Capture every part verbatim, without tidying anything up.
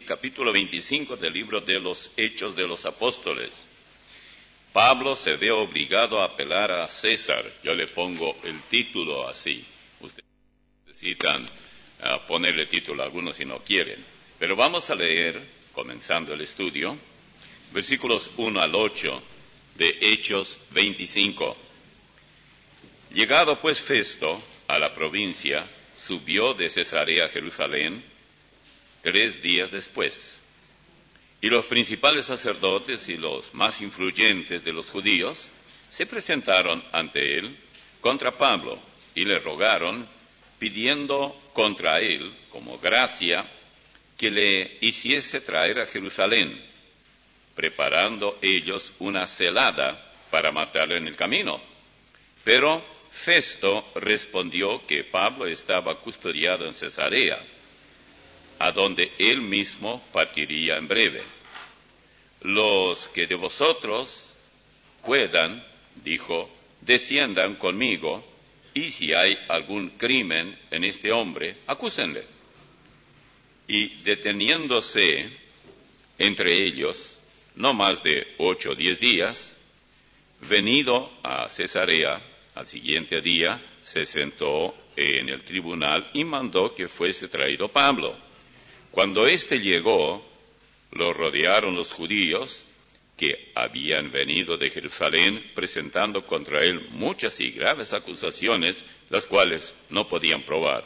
capítulo veinticinco del libro de los Hechos de los Apóstoles. Pablo se ve obligado a apelar a César. Yo le pongo el título así. Ustedes necesitan uh, ponerle título a algunos si no quieren. Pero vamos a leer, comenzando el estudio, versículos uno al ocho de Hechos veinticinco. Llegado pues Festo a la provincia, subió de Cesarea a Jerusalén tres días después. Y los principales sacerdotes y los más influyentes de los judíos se presentaron ante él contra Pablo y le rogaron, pidiendo contra él, como gracia, que le hiciese traer a Jerusalén, preparando ellos una celada para matarlo en el camino. Pero Festo respondió que Pablo estaba custodiado en Cesarea, a donde él mismo partiría en breve. Los que de vosotros puedan, dijo, desciendan conmigo, y si hay algún crimen en este hombre, acúsenle. Y deteniéndose entre ellos, no más de ocho o diez días, venido a Cesarea, al siguiente día, se sentó en el tribunal y mandó que fuese traído Pablo. Cuando éste llegó, lo rodearon los judíos que habían venido de Jerusalén, presentando contra él muchas y graves acusaciones, las cuales no podían probar.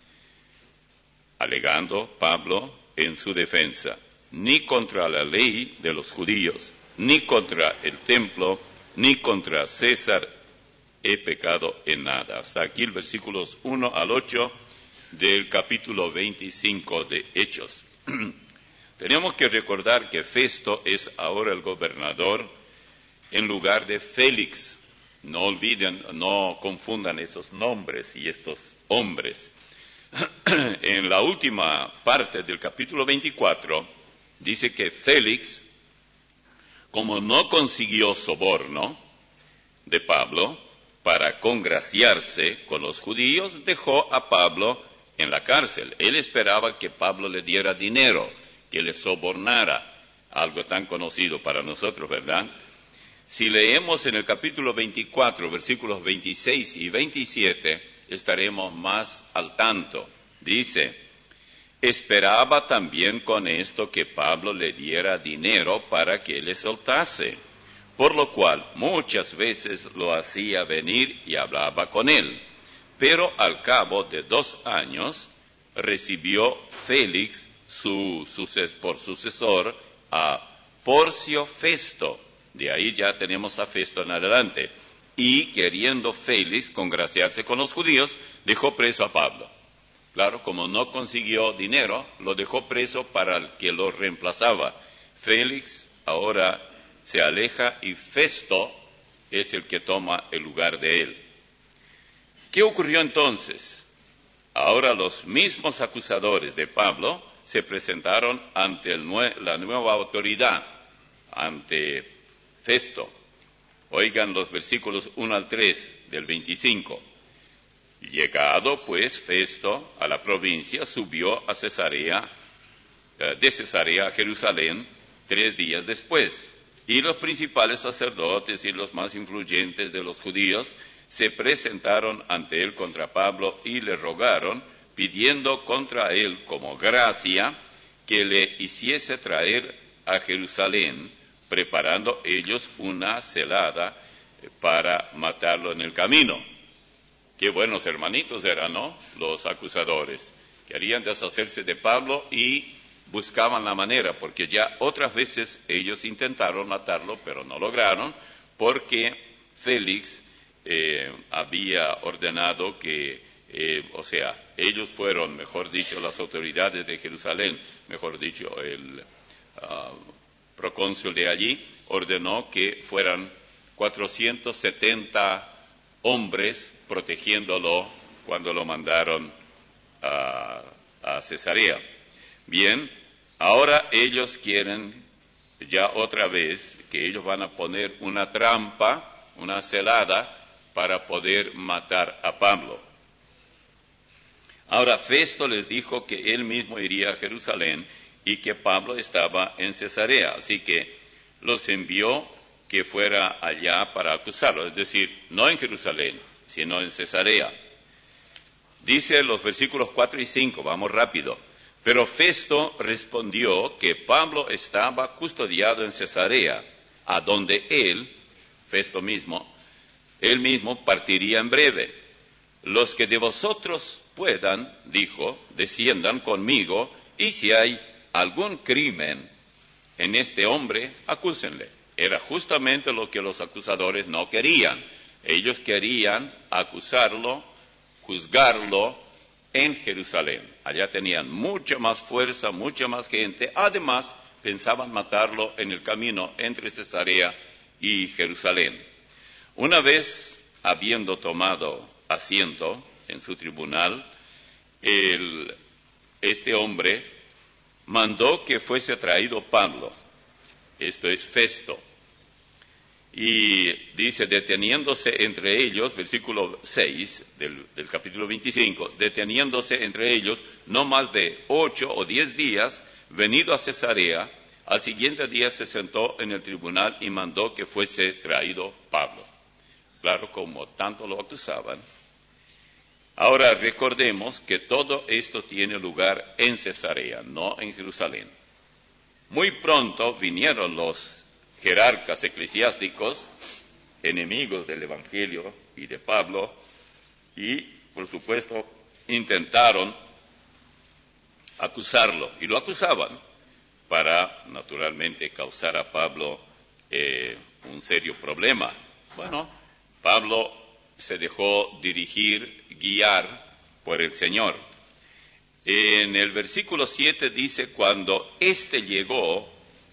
Alegando Pablo en su defensa, ni contra la ley de los judíos, ni contra el templo, ni contra César he pecado en nada. Hasta aquí el versículos uno al ocho del capítulo veinticinco de Hechos. Tenemos que recordar que Festo es ahora el gobernador en lugar de Félix. No olviden, no confundan esos nombres y estos hombres. En la última parte del capítulo veinticuatro dice que Félix, como no consiguió soborno de Pablo para congraciarse con los judíos, dejó a Pablo en la cárcel. Él esperaba que Pablo le diera dinero, que le sobornara, algo tan conocido para nosotros, ¿verdad? Si leemos en el capítulo veinticuatro, versículos veintiséis y veintisiete, estaremos más al tanto. Dice, esperaba también con esto que Pablo le diera dinero para que le soltase, por lo cual muchas veces lo hacía venir y hablaba con él. Pero al cabo de dos años recibió Félix su, suces, por sucesor a Porcio Festo. De ahí ya tenemos a Festo en adelante. Y queriendo Félix congraciarse con los judíos, dejó preso a Pablo. Claro, como no consiguió dinero, lo dejó preso para el que lo reemplazaba. Félix ahora se aleja y Festo es el que toma el lugar de él. ¿Qué ocurrió entonces? Ahora los mismos acusadores de Pablo se presentaron ante el nue- la nueva autoridad, ante Festo. Oigan los versículos uno al tres del veinticinco. Llegado pues Festo a la provincia, subió a Cesarea, de Cesarea a Jerusalén tres días después. Y los principales sacerdotes y los más influyentes de los judíos se presentaron ante él contra Pablo y le rogaron, pidiendo contra él como gracia que le hiciese traer a Jerusalén, preparando ellos una celada para matarlo en el camino. Qué buenos hermanitos eran, ¿no? Los acusadores. Querían deshacerse de Pablo y buscaban la manera, porque ya otras veces ellos intentaron matarlo, pero no lograron, porque Félix eh, había ordenado que, eh, o sea, ellos fueron, mejor dicho, las autoridades de Jerusalén, mejor dicho, el uh, procónsul de allí, ordenó que fueran cuatrocientos setenta hombres protegiéndolo cuando lo mandaron a, a Cesarea. Bien, ahora ellos quieren ya otra vez que ellos van a poner una trampa, una celada, para poder matar a Pablo. Ahora Festo les dijo que él mismo iría a Jerusalén y que Pablo estaba en Cesarea. Así que los envió que fuera allá para acusarlo, es decir, no en Jerusalén, sino en Cesarea. Dice los versículos cuatro y cinco, vamos rápido. Pero Festo respondió que Pablo estaba custodiado en Cesarea, a donde él, Festo mismo, él mismo partiría en breve. Los que de vosotros puedan, dijo, desciendan conmigo, y si hay algún crimen en este hombre, acúsenle. Era justamente lo que los acusadores no querían. Ellos querían acusarlo, juzgarlo en Jerusalén. Allá tenían mucha más fuerza, mucha más gente. Además, pensaban matarlo en el camino entre Cesarea y Jerusalén. Una vez habiendo tomado asiento en su tribunal, el, este hombre mandó que fuese traído Pablo, esto es Festo, y dice, deteniéndose entre ellos, versículo seis del, del capítulo veinticinco, deteniéndose entre ellos no más de ocho o diez días, venido a Cesarea, al siguiente día se sentó en el tribunal y mandó que fuese traído Pablo. Claro, como tanto lo acusaban. Ahora recordemos que todo esto tiene lugar en Cesarea, no en Jerusalén. Muy pronto vinieron los jerarcas eclesiásticos, enemigos del Evangelio y de Pablo, y por supuesto intentaron acusarlo, y lo acusaban para naturalmente causar a Pablo eh, un serio problema. Bueno, Pablo se dejó dirigir, guiar por el Señor. En el versículo siete dice, cuando éste llegó,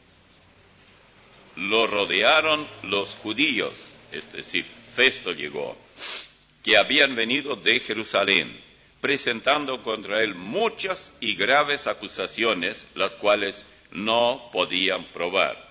lo rodearon los judíos, es decir, Festo llegó, que habían venido de Jerusalén, presentando contra él muchas y graves acusaciones, las cuales no podían probar.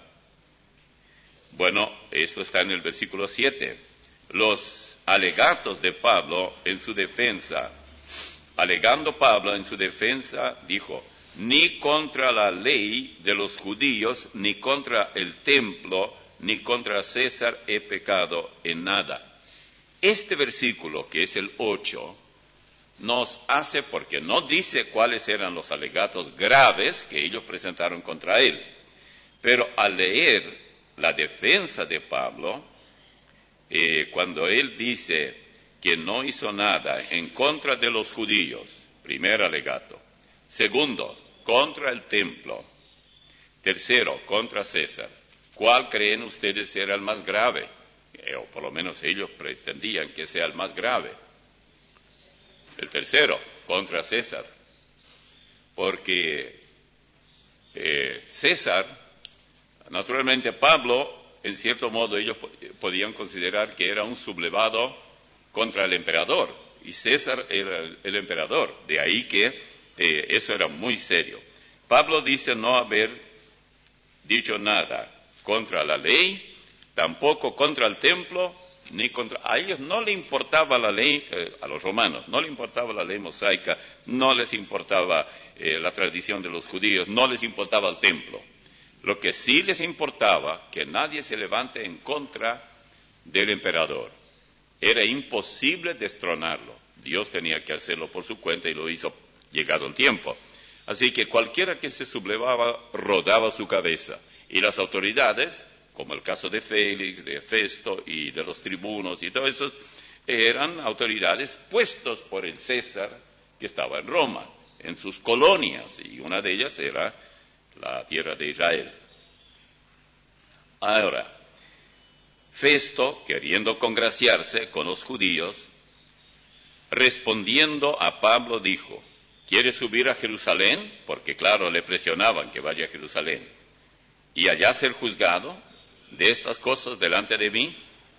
Bueno, esto está en el versículo siete. Los alegatos de Pablo en su defensa, alegando Pablo en su defensa, dijo, ni contra la ley de los judíos, ni contra el templo, ni contra César he pecado en nada. Este versículo, que es el ocho, nos hace, porque no dice cuáles eran los alegatos graves que ellos presentaron contra él, pero al leer la defensa de Pablo, eh, cuando él dice que no hizo nada en contra de los judíos, primer alegato. Segundo, contra el templo. Tercero, contra César. ¿Cuál creen ustedes era el más grave? Eh, o por lo menos ellos pretendían que sea el más grave. El tercero, contra César. Porque eh, César, naturalmente Pablo, en cierto modo ellos podían considerar que era un sublevado contra el emperador, y César era el, el emperador, de ahí que eh, eso era muy serio. Pablo dice no haber dicho nada contra la ley, tampoco contra el templo, ni contra... A ellos no le importaba la ley, eh, a los romanos, no le importaba la ley mosaica, no les importaba eh, la tradición de los judíos, no les importaba el templo. Lo que sí les importaba, que nadie se levante en contra del emperador. Era imposible destronarlo. Dios tenía que hacerlo por su cuenta y lo hizo llegado el tiempo. Así que cualquiera que se sublevaba rodaba su cabeza. Y las autoridades, como el caso de Félix, de Festo y de los tribunos y todos esos, eran autoridades puestos por el César que estaba en Roma, en sus colonias, y una de ellas era la tierra de Israel. Ahora, Festo, queriendo congraciarse con los judíos, respondiendo a Pablo dijo, ¿quieres subir a Jerusalén? Porque claro, le presionaban que vaya a Jerusalén. ¿Y allá ser juzgado de estas cosas delante de mí?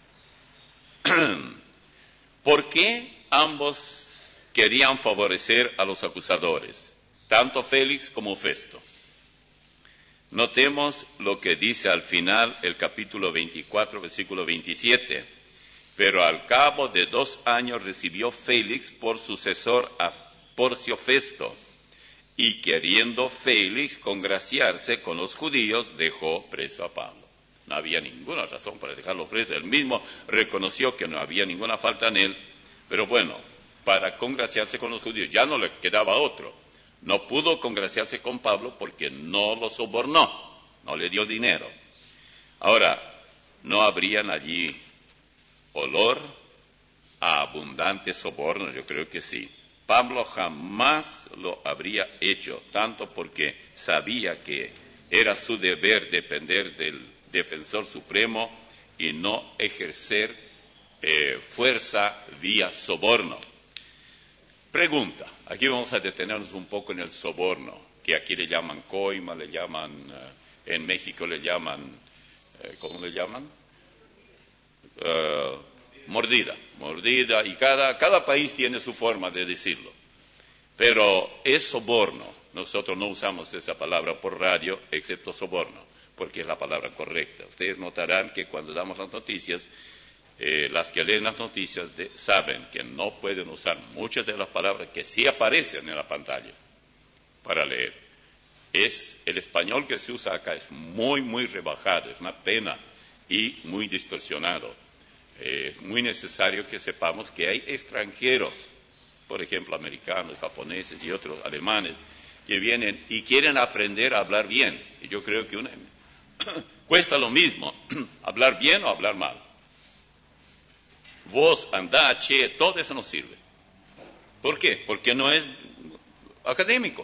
¿Por qué ambos querían favorecer a los acusadores, tanto Félix como Festo? Notemos lo que dice al final el capítulo veinticuatro, versículo veintisiete. Pero al cabo de dos años recibió Félix por sucesor a Porcio Festo, y queriendo Félix congraciarse con los judíos, dejó preso a Pablo. No había ninguna razón para dejarlo preso. Él mismo reconoció que no había ninguna falta en él, pero bueno, para congraciarse con los judíos ya no le quedaba otro. No pudo congraciarse con Pablo porque no lo sobornó, no le dio dinero. Ahora, ¿no habrían allí olor a abundante soborno? Yo creo que sí. Pablo jamás lo habría hecho, tanto porque sabía que era su deber depender del defensor supremo y no ejercer eh, fuerza vía soborno. Pregunta, aquí vamos a detenernos un poco en el soborno, que aquí le llaman coima, le llaman, eh, en México le llaman, eh, ¿cómo le llaman? Uh, mordida, mordida, y cada, cada país tiene su forma de decirlo. Pero es soborno. Nosotros no usamos esa palabra por radio, excepto soborno, porque es la palabra correcta. Ustedes notarán que cuando damos las noticias, eh, las que leen las noticias de, saben que no pueden usar muchas de las palabras que sí aparecen en la pantalla para leer. Es, el español que se usa acá es muy, muy rebajado, es una pena y muy distorsionado. Es eh, muy necesario que sepamos que hay extranjeros, por ejemplo, americanos, japoneses y otros alemanes, que vienen y quieren aprender a hablar bien. Y yo creo que una, cuesta lo mismo, hablar bien o hablar mal. Vos, andá, che, todo eso no sirve. ¿Por qué? Porque no es académico.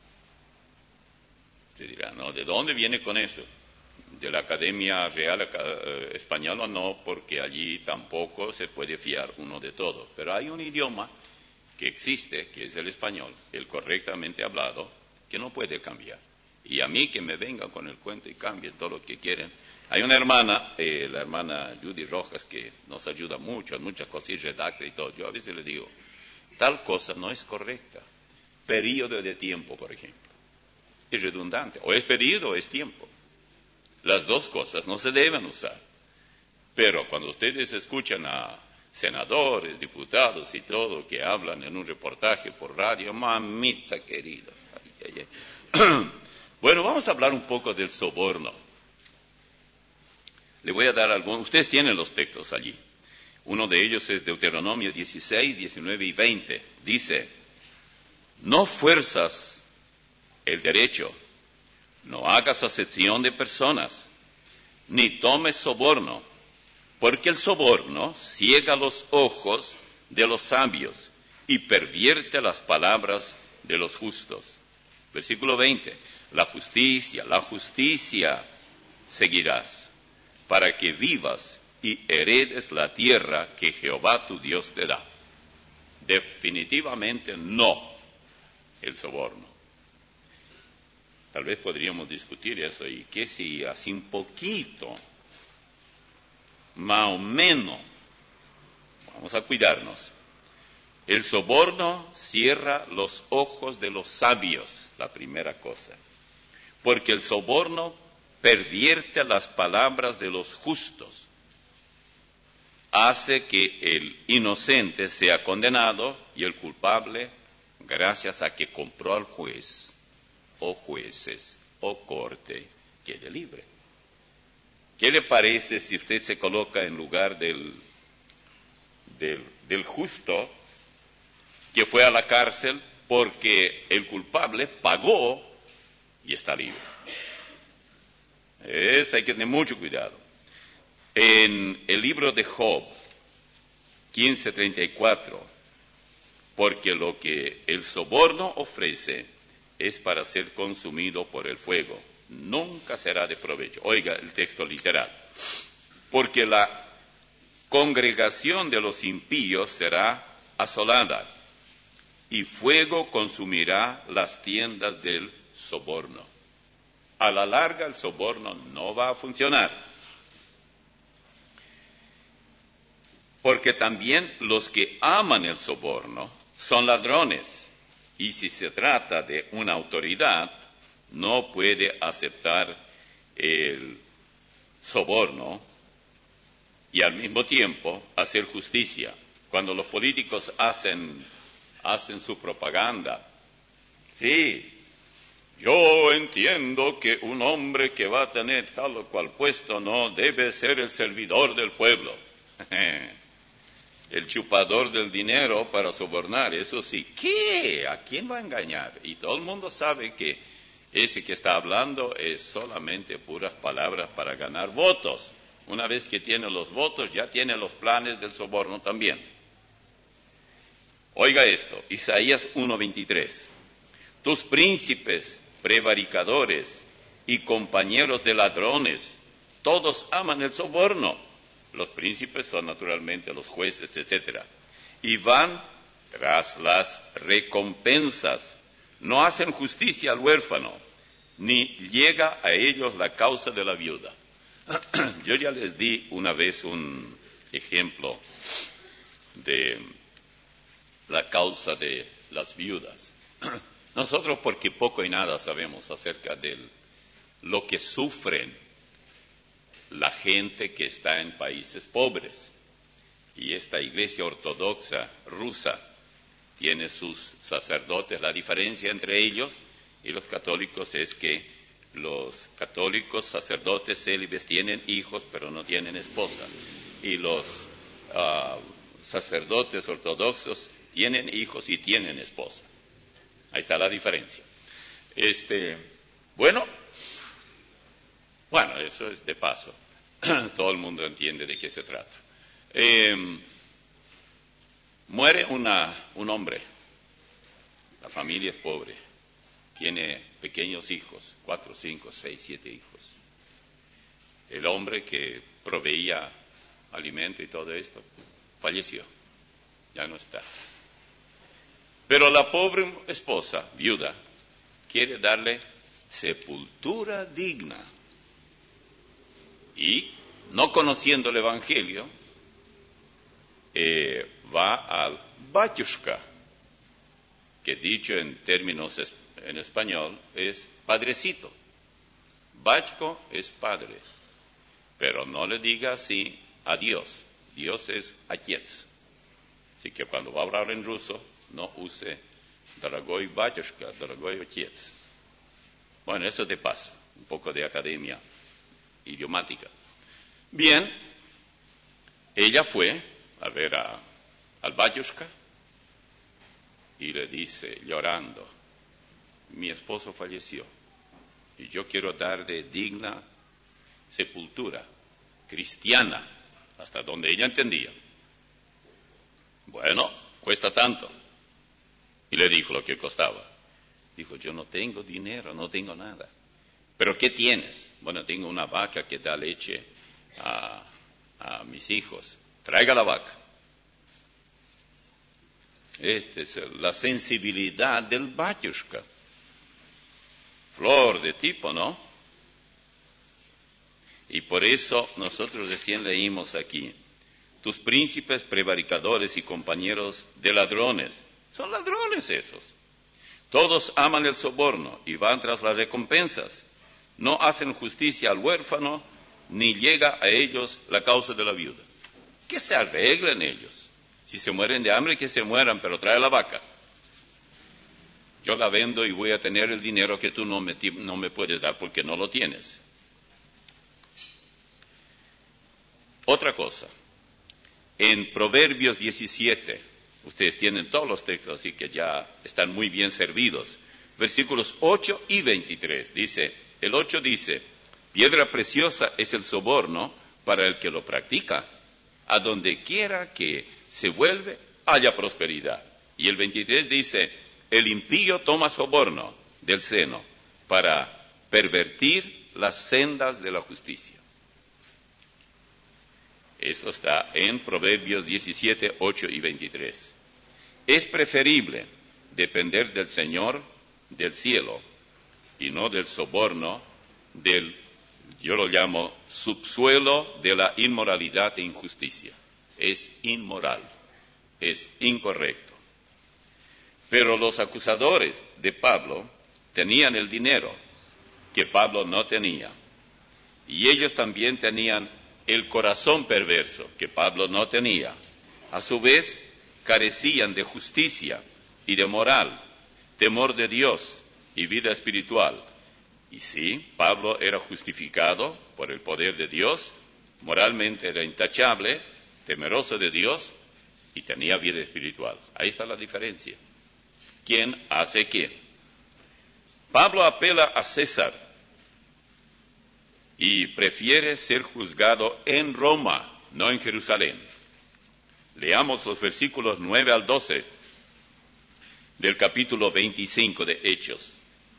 Se dirá, ¿no? ¿De dónde viene con eso? De la Academia Real eh, Española no, porque allí tampoco se puede fiar uno de todo. Pero hay un idioma que existe, que es el español, el correctamente hablado, que no puede cambiar. Y a mí que me vengan con el cuento y cambien todo lo que quieren. Hay una hermana, eh, la hermana Judy Rojas, que nos ayuda mucho en muchas cosas y redacta y todo. Yo a veces le digo, tal cosa no es correcta. Período de tiempo, por ejemplo. Es redundante. O es período o es tiempo. Las dos cosas no se deben usar. Pero cuando ustedes escuchan a senadores, diputados y todo que hablan en un reportaje por radio, mamita querida. Ay, ay, ay. Bueno, vamos a hablar un poco del soborno. Le voy a dar algunos. Ustedes tienen los textos allí. Uno de ellos es Deuteronomio dieciséis, diecinueve y veinte. Dice, no fuerzas el derecho, no hagas acepción de personas, ni tomes soborno, porque el soborno ciega los ojos de los sabios y pervierte las palabras de los justos. Versículo veinte, la justicia, la justicia seguirás, para que vivas y heredes la tierra que Jehová tu Dios te da. Definitivamente no el soborno. Tal vez podríamos discutir eso, y que si así un poquito, más o menos, vamos a cuidarnos. El soborno cierra los ojos de los sabios, la primera cosa, porque el soborno pervierte las palabras de los justos, hace que el inocente sea condenado y el culpable, gracias a que compró al juez o jueces o corte, quede libre. ¿Qué le parece si usted se coloca en lugar del, del, del justo que fue a la cárcel porque el culpable pagó y está libre? Eso hay que tener mucho cuidado. En el libro de Job, quince treinta y cuatro, porque lo que el soborno ofrece es para ser consumido por el fuego, nunca será de provecho. Oiga el texto literal. Porque la congregación de los impíos será asolada, y fuego consumirá las tiendas del soborno. A la larga el soborno no va a funcionar. Porque también los que aman el soborno son ladrones. Y si se trata de una autoridad, no puede aceptar el soborno y al mismo tiempo hacer justicia. Cuando los políticos hacen, hacen su propaganda, sí, yo entiendo que un hombre que va a tener tal o cual puesto no debe ser el servidor del pueblo, el chupador del dinero para sobornar, eso sí. ¿Qué? ¿A quién va a engañar? Y todo el mundo sabe que ese que está hablando es solamente puras palabras para ganar votos. Una vez que tiene los votos, ya tiene los planes del soborno también. Oiga esto, Isaías uno veintitrés. Tus príncipes, prevaricadores y compañeros de ladrones, todos aman el soborno. Los príncipes son naturalmente los jueces, etcétera. Y van tras las recompensas. No hacen justicia al huérfano, ni llega a ellos la causa de la viuda. Yo ya les di una vez un ejemplo de la causa de las viudas. Nosotros, porque poco y nada sabemos acerca de lo que sufren la gente que está en países pobres. Y esta iglesia ortodoxa rusa tiene sus sacerdotes. La diferencia entre ellos y los católicos es que los católicos sacerdotes célibes tienen hijos, pero no tienen esposa. Y los uh, sacerdotes ortodoxos tienen hijos y tienen esposa. Ahí está la diferencia. Este, bueno, bueno, eso es de paso. Todo el mundo entiende de qué se trata. Eh, muere una, un hombre. La familia es pobre. Tiene pequeños hijos, cuatro, cinco, seis, siete hijos. El hombre que proveía alimento y todo esto falleció. Ya no está. Pero la pobre esposa, viuda, quiere darle sepultura digna. Y, no conociendo el Evangelio, eh, va al batyushka, que dicho en términos es, en español es padrecito. Batko es padre, pero no le diga así a Dios. Dios es Отец. Así que cuando va a hablar en ruso, no use Дорогой батюшка, дорогой отец. Bueno, eso de paso, un poco de academia idiomática. Bien, ella fue a ver a, al batyushka y le dice, llorando, mi esposo falleció y yo quiero darle digna sepultura cristiana, hasta donde ella entendía. Bueno, cuesta tanto. Y le dijo lo que costaba. Dijo, yo no tengo dinero, no tengo nada. ¿Pero qué tienes? Bueno, tengo una vaca que da leche a, a mis hijos. Traiga la vaca. Esta es la sensibilidad del batyushka. Flor de tipo, ¿no? Y por eso nosotros recién leímos aquí, tus príncipes prevaricadores y compañeros de ladrones. Son ladrones esos. Todos aman el soborno y van tras las recompensas. No hacen justicia al huérfano, ni llega a ellos la causa de la viuda. Que se arreglen ellos. Si se mueren de hambre, que se mueran, pero trae la vaca. Yo la vendo y voy a tener el dinero que tú no me, no me puedes dar porque no lo tienes. Otra cosa. En Proverbios diecisiete, ustedes tienen todos los textos, así que ya están muy bien servidos. Versículos ocho y veintitrés. Dice, el ocho dice, piedra preciosa es el soborno para el que lo practica. A donde quiera que se vuelve, haya prosperidad. Y el veintitrés dice, el impío toma soborno del seno para pervertir las sendas de la justicia. Esto está en Proverbios diecisiete, ocho y veintitrés. Es preferible depender del Señor del cielo y no del soborno del, yo lo llamo, subsuelo de la inmoralidad e injusticia. Es inmoral, es incorrecto. Pero los acusadores de Pablo tenían el dinero que Pablo no tenía. Y ellos también tenían el corazón perverso que Pablo no tenía. A su vez, carecían de justicia y de moral, temor de Dios y vida espiritual. Y sí, Pablo era justificado por el poder de Dios, moralmente era intachable, temeroso de Dios y tenía vida espiritual. Ahí está la diferencia. ¿Quién hace qué? Pablo apela a César y prefiere ser juzgado en Roma, no en Jerusalén. Leamos los versículos nueve al doce del capítulo veinticinco de Hechos.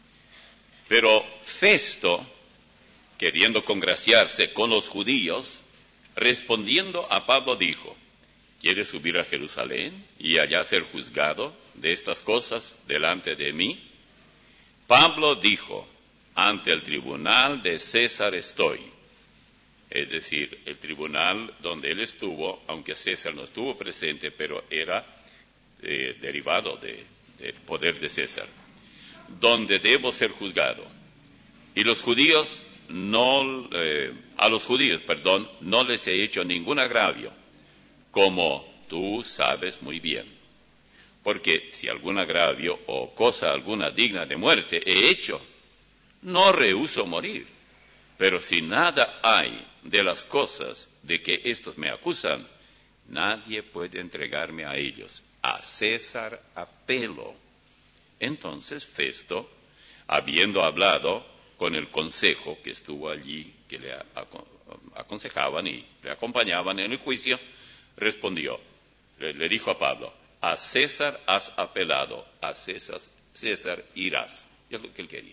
Pero Festo, queriendo congraciarse con los judíos, respondiendo a Pablo dijo: ¿quieres subir a Jerusalén y allá ser juzgado de estas cosas delante de mí? Pablo dijo: ante el tribunal de César estoy. Es decir, el tribunal donde él estuvo, aunque César no estuvo presente, pero era eh, derivado de, del poder de César, donde debo ser juzgado. Y los judíos no, eh, a los judíos, perdón, no les he hecho ningún agravio, como tú sabes muy bien. Porque si algún agravio o cosa alguna digna de muerte he hecho, no rehúso morir. Pero si nada hay de las cosas de que estos me acusan, nadie puede entregarme a ellos. A César apelo. Entonces Festo, habiendo hablado con el consejo que estuvo allí, que le aconsejaban y le acompañaban en el juicio, respondió, le, le dijo a Pablo: a César has apelado, a César, César irás. Y es lo que él quería.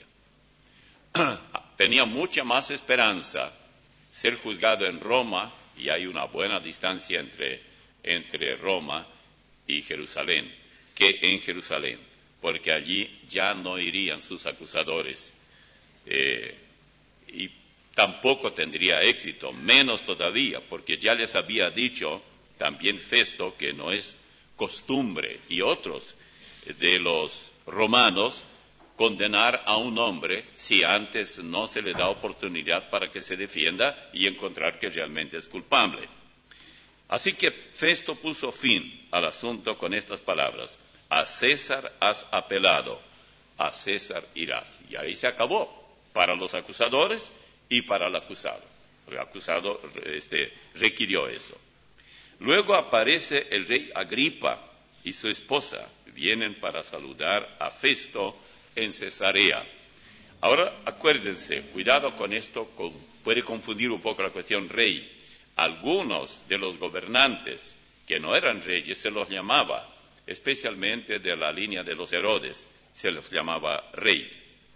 Tenía mucha más esperanza ser juzgado en Roma, y hay una buena distancia entre, entre Roma y Jerusalén, que en Jerusalén, porque allí ya no irían sus acusadores, eh, y tampoco tendría éxito, menos todavía, porque ya les había dicho también Festo que no es costumbre, y otros de los romanos, condenar a un hombre si antes no se le da oportunidad para que se defienda y encontrar que realmente es culpable. Así que Festo puso fin al asunto con estas palabras: a César has apelado, a César irás. Y ahí se acabó, para los acusadores y para el acusado. El acusado este, requirió eso. Luego aparece el rey Agripa y su esposa, vienen para saludar a Festo en Cesarea. Ahora, acuérdense, cuidado con esto, con, puede confundir un poco la cuestión rey. Algunos de los gobernantes que no eran reyes se los llamaba, especialmente de la línea de los Herodes, se los llamaba rey.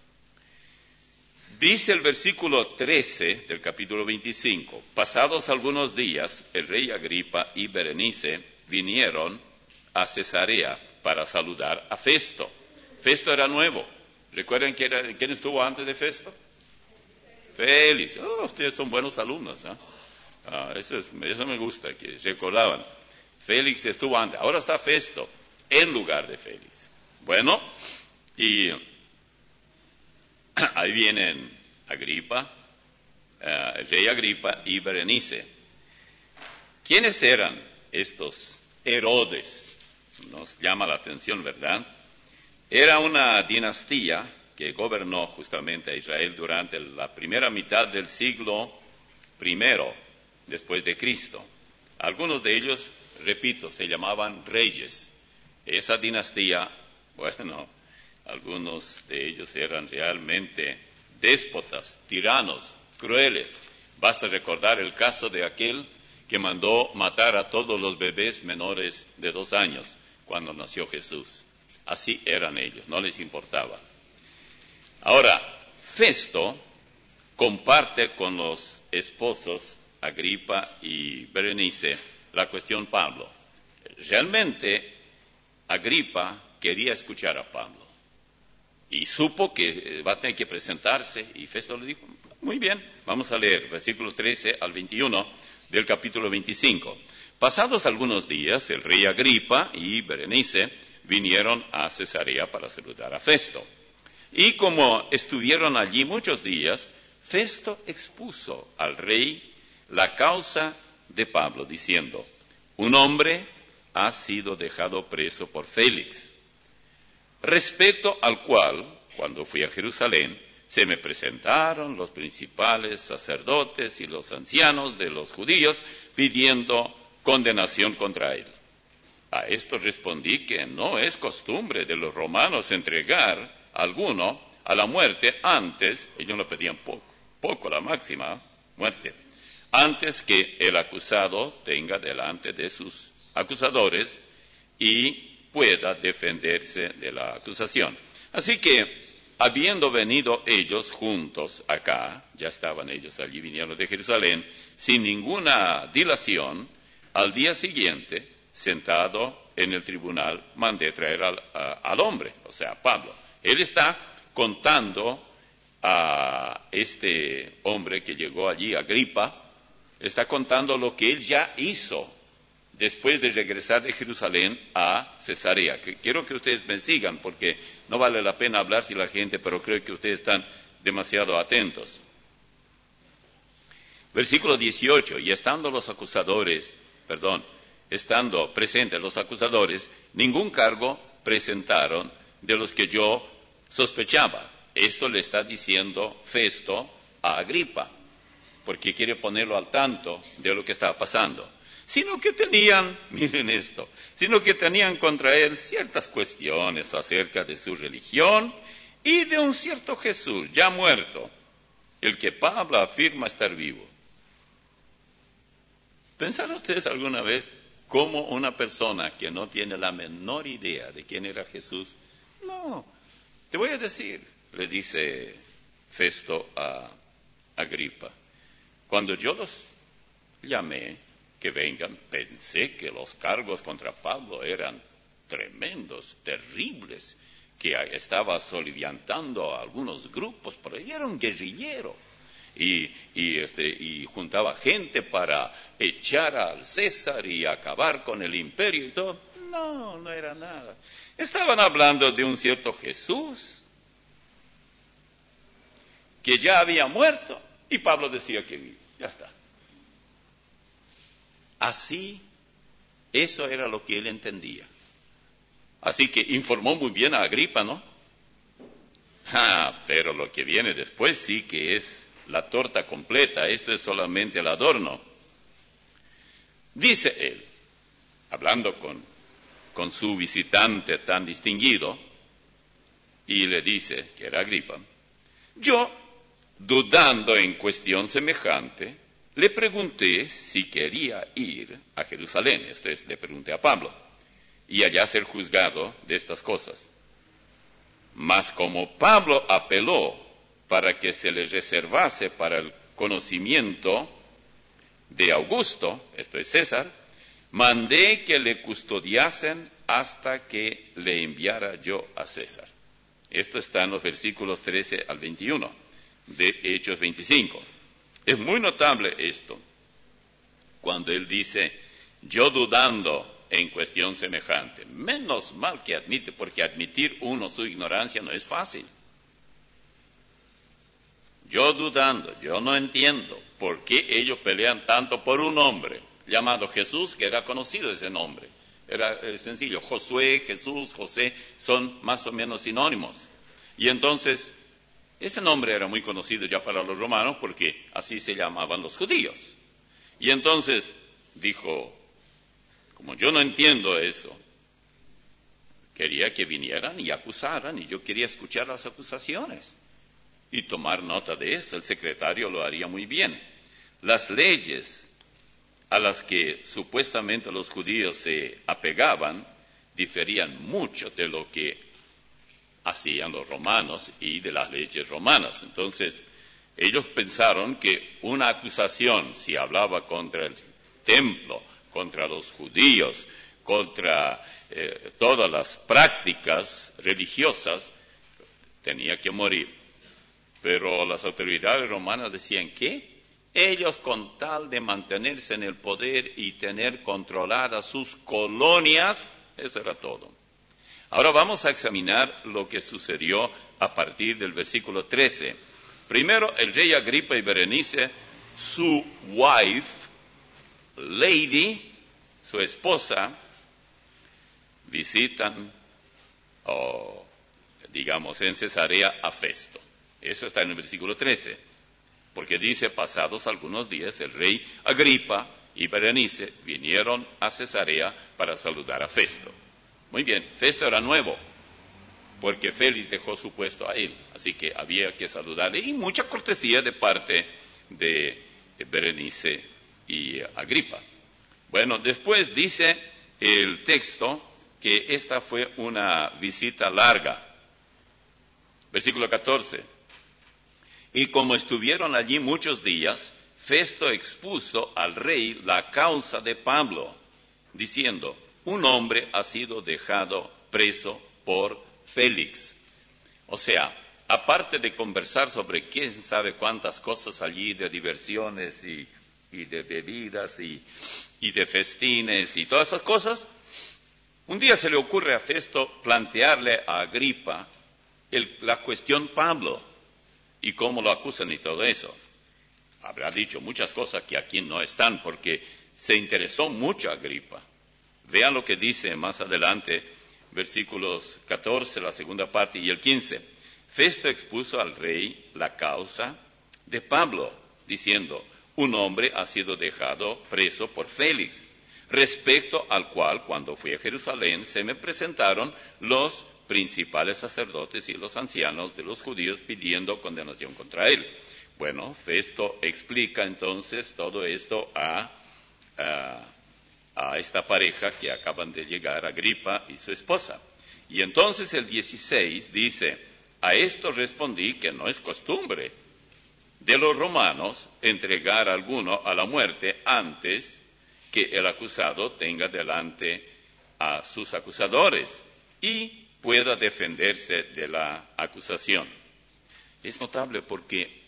Dice el versículo trece del capítulo veinticinco, pasados algunos días, el rey Agripa y Berenice vinieron a Cesarea para saludar a Festo. Festo era nuevo. ¿Recuerdan quién, era, quién estuvo antes de Festo? Félix. Oh, ustedes son buenos alumnos. ¿eh? Ah, eso, es, eso me gusta, que recordaban. Félix estuvo antes. Ahora está Festo en lugar de Félix. Bueno, y ahí vienen Agripa, uh, el rey Agripa y Berenice. ¿Quiénes eran estos Herodes? Nos llama la atención, ¿verdad? Era una dinastía que gobernó justamente a Israel durante la primera mitad del siglo primero después de Cristo. Algunos de ellos, repito, se llamaban reyes. Esa dinastía, bueno, algunos de ellos eran realmente déspotas, tiranos, crueles. Basta recordar el caso de aquel que mandó matar a todos los bebés menores de dos años cuando nació Jesús. Así eran ellos, no les importaba. Ahora, Festo comparte con los esposos Agripa y Berenice la cuestión Pablo. Realmente, Agripa quería escuchar a Pablo y supo que va a tener que presentarse, y Festo le dijo: muy bien, vamos a leer versículos trece al veintiuno del capítulo veinticinco. Pasados algunos días, el rey Agripa y Berenice vinieron a Cesarea para saludar a Festo. Y como estuvieron allí muchos días, Festo expuso al rey la causa de Pablo, diciendo: un hombre ha sido dejado preso por Félix, respecto al cual cuando fui a Jerusalén, se me presentaron los principales sacerdotes y los ancianos de los judíos pidiendo condenación contra él. A esto respondí que no es costumbre de los romanos entregar a alguno a la muerte antes, ellos lo pedían poco, poco la máxima muerte, antes que el acusado tenga delante de sus acusadores y pueda defenderse de la acusación. Así que, habiendo venido ellos juntos acá, ya estaban ellos allí, vinieron de Jerusalén, sin ninguna dilación, al día siguiente, sentado en el tribunal, mandé traer al, a, al hombre, o sea, a Pablo. Él está contando a este hombre que llegó allí, Agripa, está contando lo que él ya hizo después de regresar de Jerusalén a Cesarea. Que quiero que ustedes me sigan, porque no vale la pena hablar sin la gente, pero creo que ustedes están demasiado atentos. Versículo dieciocho, y estando los acusadores, perdón, estando presentes los acusadores, ningún cargo presentaron de los que yo sospechaba. Esto le está diciendo Festo a Agripa, porque quiere ponerlo al tanto de lo que estaba pasando. Sino que tenían, miren esto, sino que tenían contra él ciertas cuestiones acerca de su religión y de un cierto Jesús ya muerto, el que Pablo afirma estar vivo. ¿Pensaron ustedes alguna vez cómo una persona que no tiene la menor idea de quién era Jesús? No, te voy a decir, le dice Festo a Agripa, cuando yo los llamé que vengan, pensé que los cargos contra Pablo eran tremendos, terribles, que estaba soliviantando a algunos grupos, pero él era un guerrillero. Y, y, este, y juntaba gente para echar al César y acabar con el imperio y todo. No, no era nada. Estaban hablando de un cierto Jesús que ya había muerto y Pablo decía que vive. Ya está. Así, eso era lo que él entendía. Así que informó muy bien a Agripa, ¿no? Ah, pero lo que viene después sí que es la torta completa, esto es solamente el adorno. Dice él, hablando con, con su visitante tan distinguido, y le dice, que era Agripa, yo, dudando en cuestión semejante, le pregunté si quería ir a Jerusalén, esto es, le pregunté a Pablo, y allá ser juzgado de estas cosas. Mas como Pablo apeló para que se le reservase para el conocimiento de Augusto, esto es César, mandé que le custodiasen hasta que le enviara yo a César. Esto está en los versículos trece al veintiuno de Hechos veinticinco. Es muy notable esto, cuando él dice, yo dudando en cuestión semejante. Menos mal que admite, porque admitir uno su ignorancia no es fácil. Yo dudando, yo no entiendo por qué ellos pelean tanto por un hombre llamado Jesús, que era conocido ese nombre. Era eh, sencillo, Josué, Jesús, José, son más o menos sinónimos. Y entonces, ese nombre era muy conocido ya para los romanos, porque así se llamaban los judíos. Y entonces dijo, como yo no entiendo eso, quería que vinieran y acusaran, y yo quería escuchar las acusaciones y tomar nota de esto. El secretario lo haría muy bien. Las leyes a las que supuestamente los judíos se apegaban diferían mucho de lo que hacían los romanos y de las leyes romanas. Entonces, ellos pensaron que una acusación, si hablaba contra el templo, contra los judíos, contra eh, todas las prácticas religiosas, tenía que morir. Pero las autoridades romanas decían que ellos, con tal de mantenerse en el poder y tener controladas sus colonias, eso era todo. Ahora vamos a examinar lo que sucedió a partir del versículo trece. Primero, el rey Agripa y Berenice, su wife, lady, su esposa, visitan o digamos, en Cesarea a Festo. Eso está en el versículo trece, porque dice, pasados algunos días, el rey Agripa y Berenice vinieron a Cesarea para saludar a Festo. Muy bien, Festo era nuevo, porque Félix dejó su puesto a él, así que había que saludarle, y mucha cortesía de parte de Berenice y Agripa. Bueno, después dice el texto que esta fue una visita larga. Versículo catorce. Y como estuvieron allí muchos días, Festo expuso al rey la causa de Pablo, diciendo, un hombre ha sido dejado preso por Félix. O sea, aparte de conversar sobre quién sabe cuántas cosas allí, de diversiones y, y de bebidas y, y de festines y todas esas cosas, un día se le ocurre a Festo plantearle a Agripa el, la cuestión Pablo y cómo lo acusan y todo eso. Habrá dicho muchas cosas que aquí no están porque se interesó mucho Agripa. Vean lo que dice más adelante, versículos catorce, la segunda parte, y el quince. Festo expuso al rey la causa de Pablo, diciendo, un hombre ha sido dejado preso por Félix, respecto al cual, cuando fui a Jerusalén, se me presentaron los principales sacerdotes y los ancianos de los judíos pidiendo condenación contra él. Bueno, Festo explica entonces todo esto a, a, a esta pareja que acaban de llegar, Agripa y su esposa. Y entonces el dieciséis dice, a esto respondí que no es costumbre de los romanos entregar a alguno a la muerte antes que el acusado tenga delante a sus acusadores y pueda defenderse de la acusación. Es notable porque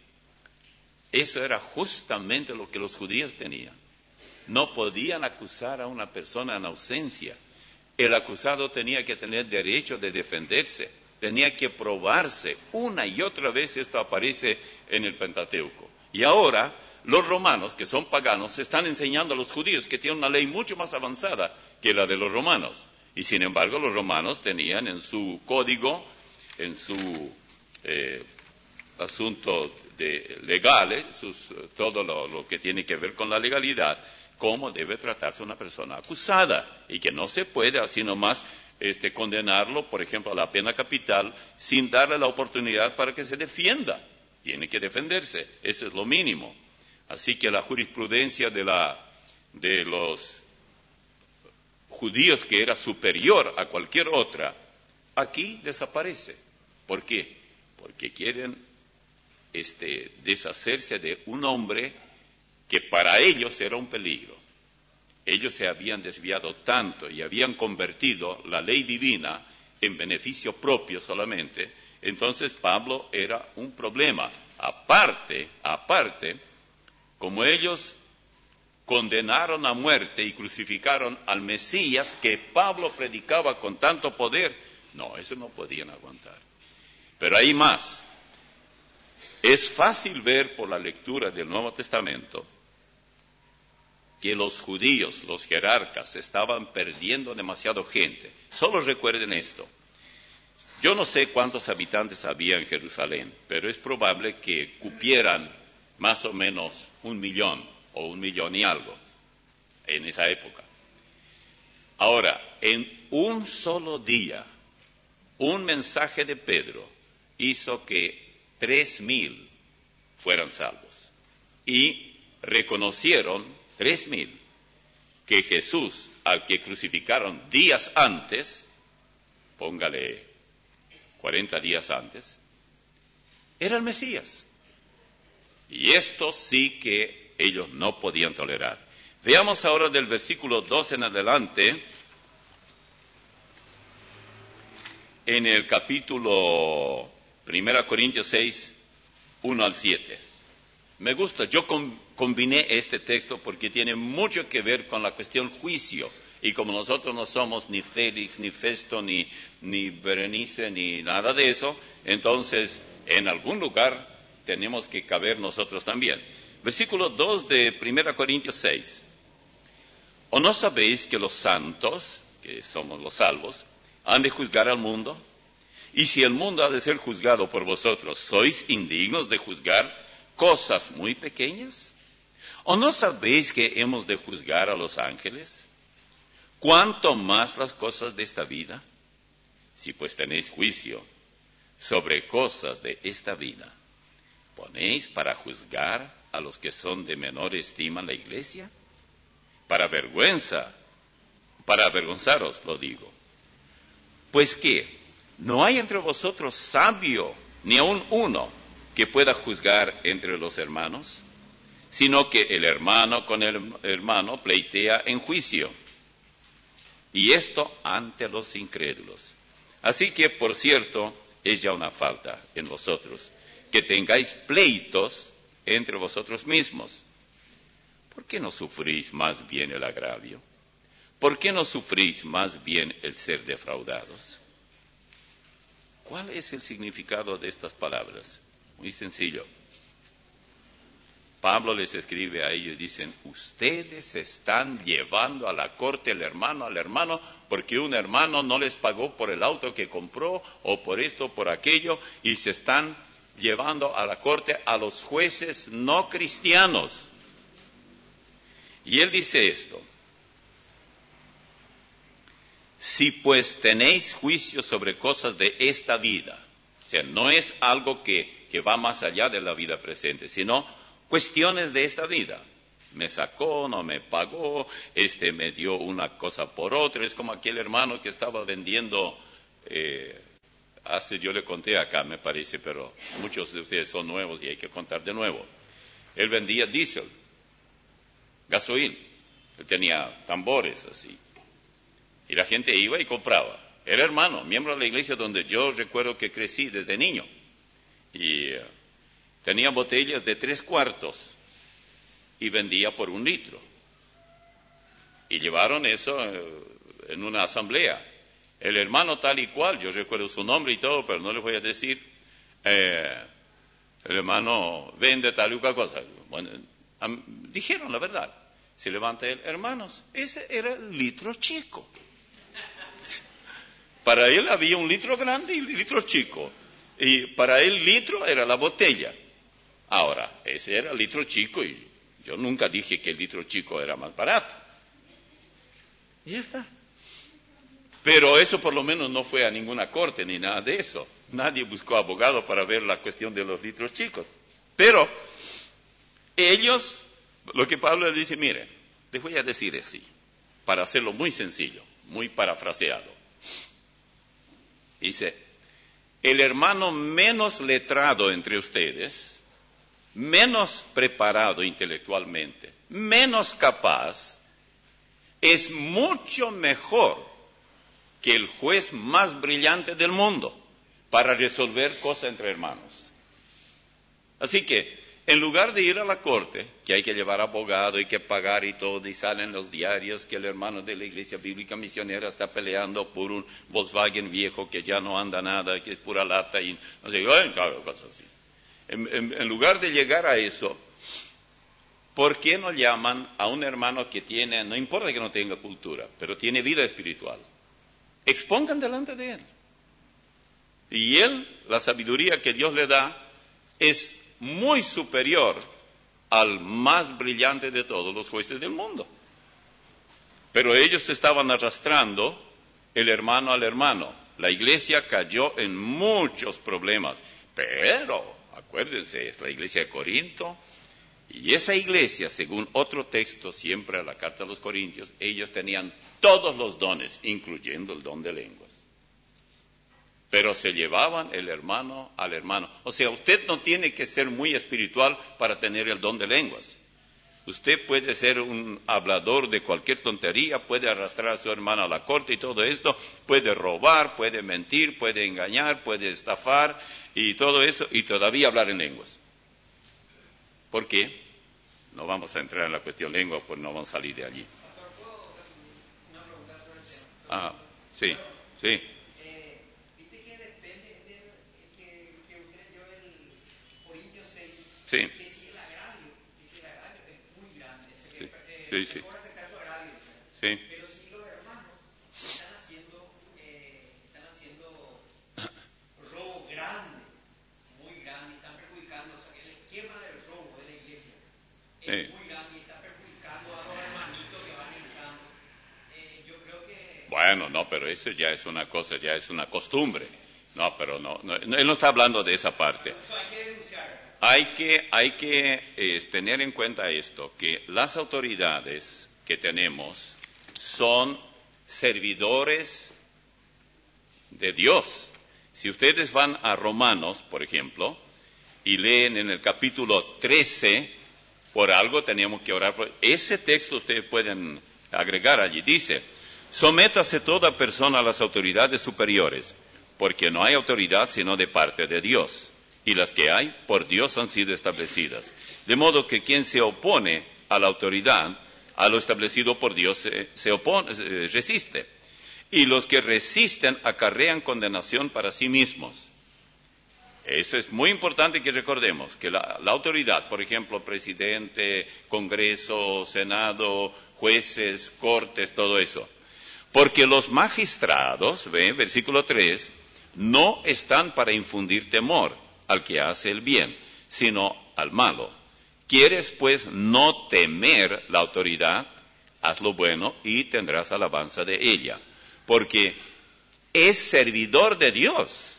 eso era justamente lo que los judíos tenían. No podían acusar a una persona en ausencia. El acusado tenía que tener derecho de defenderse, tenía que probarse. Una y otra vez esto aparece en el Pentateuco. Y ahora los romanos, que son paganos, están enseñando a los judíos que tienen una ley mucho más avanzada que la de los romanos. Y sin embargo los romanos tenían en su código, en su eh, asunto de legales, sus, todo lo, lo que tiene que ver con la legalidad, cómo debe tratarse una persona acusada, y que no se puede así nomás este, condenarlo, por ejemplo, a la pena capital, sin darle la oportunidad para que se defienda. Tiene que defenderse, eso es lo mínimo. Así que la jurisprudencia de, la, de los judíos, que era superior a cualquier otra, aquí desaparece. ¿Por qué? Porque quieren este, deshacerse de un hombre que para ellos era un peligro. Ellos se habían desviado tanto y habían convertido la ley divina en beneficio propio solamente. Entonces Pablo era un problema. Aparte, aparte, como ellos condenaron a muerte y crucificaron al Mesías que Pablo predicaba con tanto poder, no, eso no podían aguantar. Pero hay más. Es fácil ver por la lectura del Nuevo Testamento que los judíos, los jerarcas, estaban perdiendo demasiado gente. Solo recuerden esto. Yo no sé cuántos habitantes había en Jerusalén, pero es probable que cupieran más o menos un millón o un millón y algo en esa época. Ahora, en un solo día, un mensaje de Pedro hizo que tres mil fueran salvos. Y reconocieron, tres mil, que Jesús, al que crucificaron días antes, póngale cuarenta días antes, era el Mesías. Y esto sí que ellos no podían tolerar. Veamos ahora del versículo dos en adelante, en el capítulo primera Corintios seis, uno al siete. Me gusta, yo com- combiné este texto porque tiene mucho que ver con la cuestión juicio. Y como nosotros no somos ni Félix, ni Festo, ni, ni Berenice, ni nada de eso, entonces en algún lugar tenemos que caber nosotros también. Versículo dos de primera Corintios seis. ¿O no sabéis que los santos, que somos los salvos, han de juzgar al mundo? Y si el mundo ha de ser juzgado por vosotros, ¿sois indignos de juzgar cosas muy pequeñas? ¿O no sabéis que hemos de juzgar a los ángeles? ¿Cuánto más las cosas de esta vida? Si pues tenéis juicio sobre cosas de esta vida, ¿ponéis para juzgar a los que son de menor estima en la iglesia? Para vergüenza, para avergonzaros, lo digo. Pues ¿qué? ¿No hay entre vosotros sabio, ni aun uno, que pueda juzgar entre los hermanos? Sino que el hermano con el hermano pleitea en juicio, y esto ante los incrédulos. Así que, por cierto, es ya una falta en vosotros, que tengáis pleitos entre vosotros mismos. ¿Por qué no sufrís más bien el agravio? ¿Por qué no sufrís más bien el ser defraudados? ¿Cuál es el significado de estas palabras? Muy sencillo. Pablo les escribe a ellos y dicen, ustedes están llevando a la corte el hermano al hermano porque un hermano no les pagó por el auto que compró o por esto o por aquello, y se están llevando a la corte a los jueces no cristianos. Y él dice esto: si pues tenéis juicio sobre cosas de esta vida, o sea, no es algo que, que va más allá de la vida presente, sino cuestiones de esta vida. Me sacó, no me pagó, este me dio una cosa por otra. Es como aquel hermano que estaba vendiendo, eh, hace yo le conté acá, me parece, pero muchos de ustedes son nuevos y hay que contar de nuevo. Él vendía diésel, gasoil, él tenía tambores así. Y la gente iba y compraba. Era hermano, miembro de la iglesia donde yo recuerdo que crecí desde niño. Y uh, tenía botellas de tres cuartos y vendía por un litro. Y llevaron eso uh, en una asamblea. El hermano tal y cual, yo recuerdo su nombre y todo, pero no les voy a decir. Eh, el hermano vende tal y cual cosa. Bueno, um, dijeron la verdad. Se levanta él, hermanos, ese era el litro chico. Para él había un litro grande y un litro chico. Y para él litro era la botella. Ahora, ese era el litro chico y yo nunca dije que el litro chico era más barato. Y ya está. Pero eso por lo menos no fue a ninguna corte ni nada de eso. Nadie buscó abogado para ver la cuestión de los litros chicos. Pero ellos, lo que Pablo les dice, miren, les voy a decir así, para hacerlo muy sencillo, muy parafraseado. Dice, el hermano menos letrado entre ustedes, menos preparado intelectualmente, menos capaz, es mucho mejor que el juez más brillante del mundo para resolver cosas entre hermanos. Así que, en lugar de ir a la corte, que hay que llevar abogado, hay que pagar y todo, y salen los diarios que el hermano de la Iglesia Bíblica Misionera está peleando por un Volkswagen viejo que ya no anda nada, que es pura lata y no sé, cosas así. En, en, en lugar de llegar a eso, ¿por qué no llaman a un hermano que tiene, no importa que no tenga cultura, pero tiene vida espiritual? Expongan delante de él. Y él, la sabiduría que Dios le da, es muy superior al más brillante de todos los jueces del mundo. Pero ellos estaban arrastrando el hermano al hermano. La iglesia cayó en muchos problemas. Pero, acuérdense, es la iglesia de Corinto. Y esa iglesia, según otro texto, siempre a la carta a los Corintios, ellos tenían todos los dones, incluyendo el don de lenguas. Pero se llevaban el hermano al hermano. O sea, usted no tiene que ser muy espiritual para tener el don de lenguas. Usted puede ser un hablador de cualquier tontería, puede arrastrar a su hermano a la corte y todo esto, puede robar, puede mentir, puede engañar, puede estafar y todo eso, y todavía hablar en lenguas. ¿Por qué? No vamos a entrar en la cuestión lengua, pues no vamos a salir de allí. Ah, sí, sí. Sí. Que si el agravio, que si el agravio es muy grande, Sí, eh, sí, sí. mejor aceptar su agravio, Sí. pero si los hermanos están haciendo, eh, están haciendo Sí. muy grande y está perjudicando a los hermanitos que van entrando. Eh, yo creo que Bueno, no, pero eso ya es una cosa, ya es una costumbre. No, pero no, no, no, él no está hablando de esa parte. eso hay que denunciar. Hay que, hay que eh, tener en cuenta esto, que las autoridades que tenemos son servidores de Dios. Si ustedes van a Romanos, por ejemplo, y leen en el capítulo trece, por algo tenemos que orar. Por... Ese texto ustedes pueden agregar allí. Dice, sométase toda persona a las autoridades superiores, porque no hay autoridad sino de parte de Dios, y las que hay por Dios han sido establecidas. De modo que quien se opone a la autoridad, a lo establecido por Dios, se, se opone, se resiste. Y los que resisten acarrean condenación para sí mismos. Eso es muy importante que recordemos, que la, la autoridad, por ejemplo, presidente, Congreso, Senado, jueces, cortes, todo eso. Porque los magistrados, ¿ve? Versículo tres, no están para infundir temor al que hace el bien, sino al malo. ¿Quieres, pues, no temer la autoridad? Haz lo bueno y tendrás alabanza de ella. Porque es servidor de Dios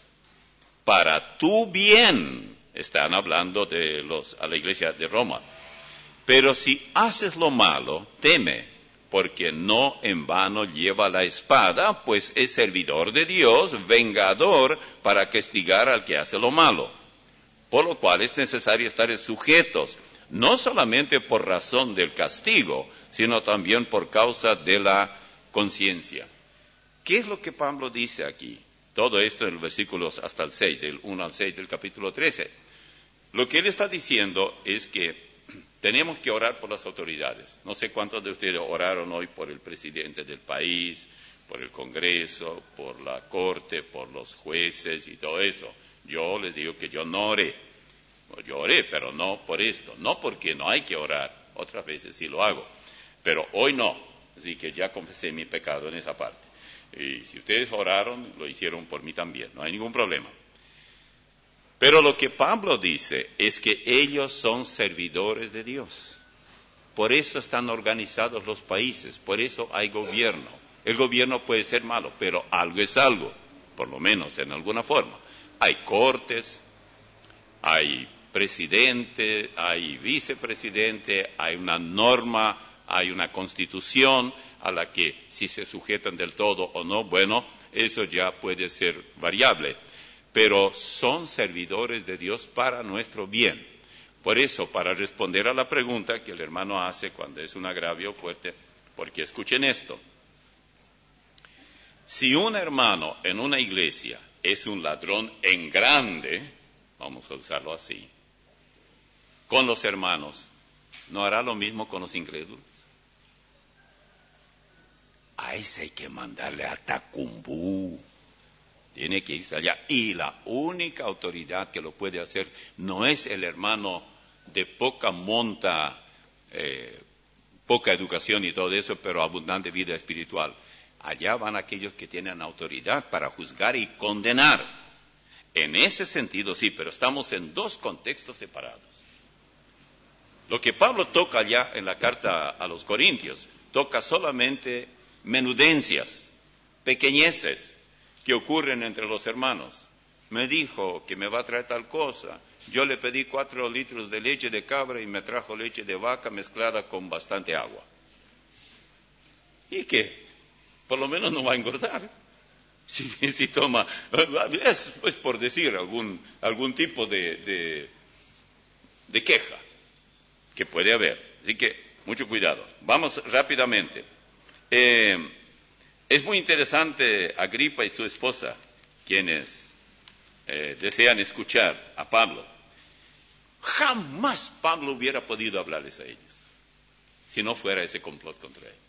para tu bien. Están hablando de los, a la iglesia de Roma. Pero si haces lo malo, teme, porque no en vano lleva la espada, pues es servidor de Dios, vengador para castigar al que hace lo malo. Por lo cual es necesario estar sujetos, no solamente por razón del castigo, sino también por causa de la conciencia. ¿Qué es lo que Pablo dice aquí? Todo esto en los versículos hasta el seis, del uno al seis del capítulo trece. Lo que él está diciendo es que tenemos que orar por las autoridades. No sé cuántos de ustedes oraron hoy por el presidente del país, por el Congreso, por la Corte, por los jueces y todo eso. Yo les digo que yo no oré. Yo oré, pero no por esto. No porque no hay que orar. Otras veces sí lo hago. Pero hoy no. Así que ya confesé mi pecado en esa parte. Y si ustedes oraron, lo hicieron por mí también, no hay ningún problema. Pero lo que Pablo dice es que ellos son servidores de Dios. Por eso están organizados los países, por eso hay gobierno. El gobierno puede ser malo, pero algo es algo, por lo menos en alguna forma. Hay cortes, hay presidente, hay vicepresidente, hay una norma, hay una constitución a la que si se sujetan del todo o no, bueno, eso ya puede ser variable. Pero son servidores de Dios para nuestro bien. Por eso, para responder a la pregunta que el hermano hace cuando es un agravio fuerte, porque escuchen esto. Si un hermano en una iglesia es un ladrón en grande, vamos a usarlo así, con los hermanos, ¿no hará lo mismo con los incrédulos? A ese hay que mandarle a Tacumbú. Tiene que irse allá. Y la única autoridad que lo puede hacer no es el hermano de poca monta, eh, poca educación y todo eso, pero abundante vida espiritual. Allá van aquellos que tienen autoridad para juzgar y condenar. En ese sentido sí, pero estamos en dos contextos separados. Lo que Pablo toca allá en la carta a los Corintios, toca solamente menudencias, pequeñeces que ocurren entre los hermanos. Me dijo que me va a traer tal cosa. Yo le pedí cuatro litros de leche de cabra y me trajo leche de vaca mezclada con bastante agua. ¿Y qué? Por lo menos no va a engordar. Si, si toma, es, es por decir algún, algún tipo de, de, de queja que puede haber. Así que, mucho cuidado. Vamos rápidamente. Eh, es muy interesante Agripa y su esposa, quienes eh, desean escuchar a Pablo. Jamás Pablo hubiera podido hablarles a ellos, si no fuera ese complot contra él.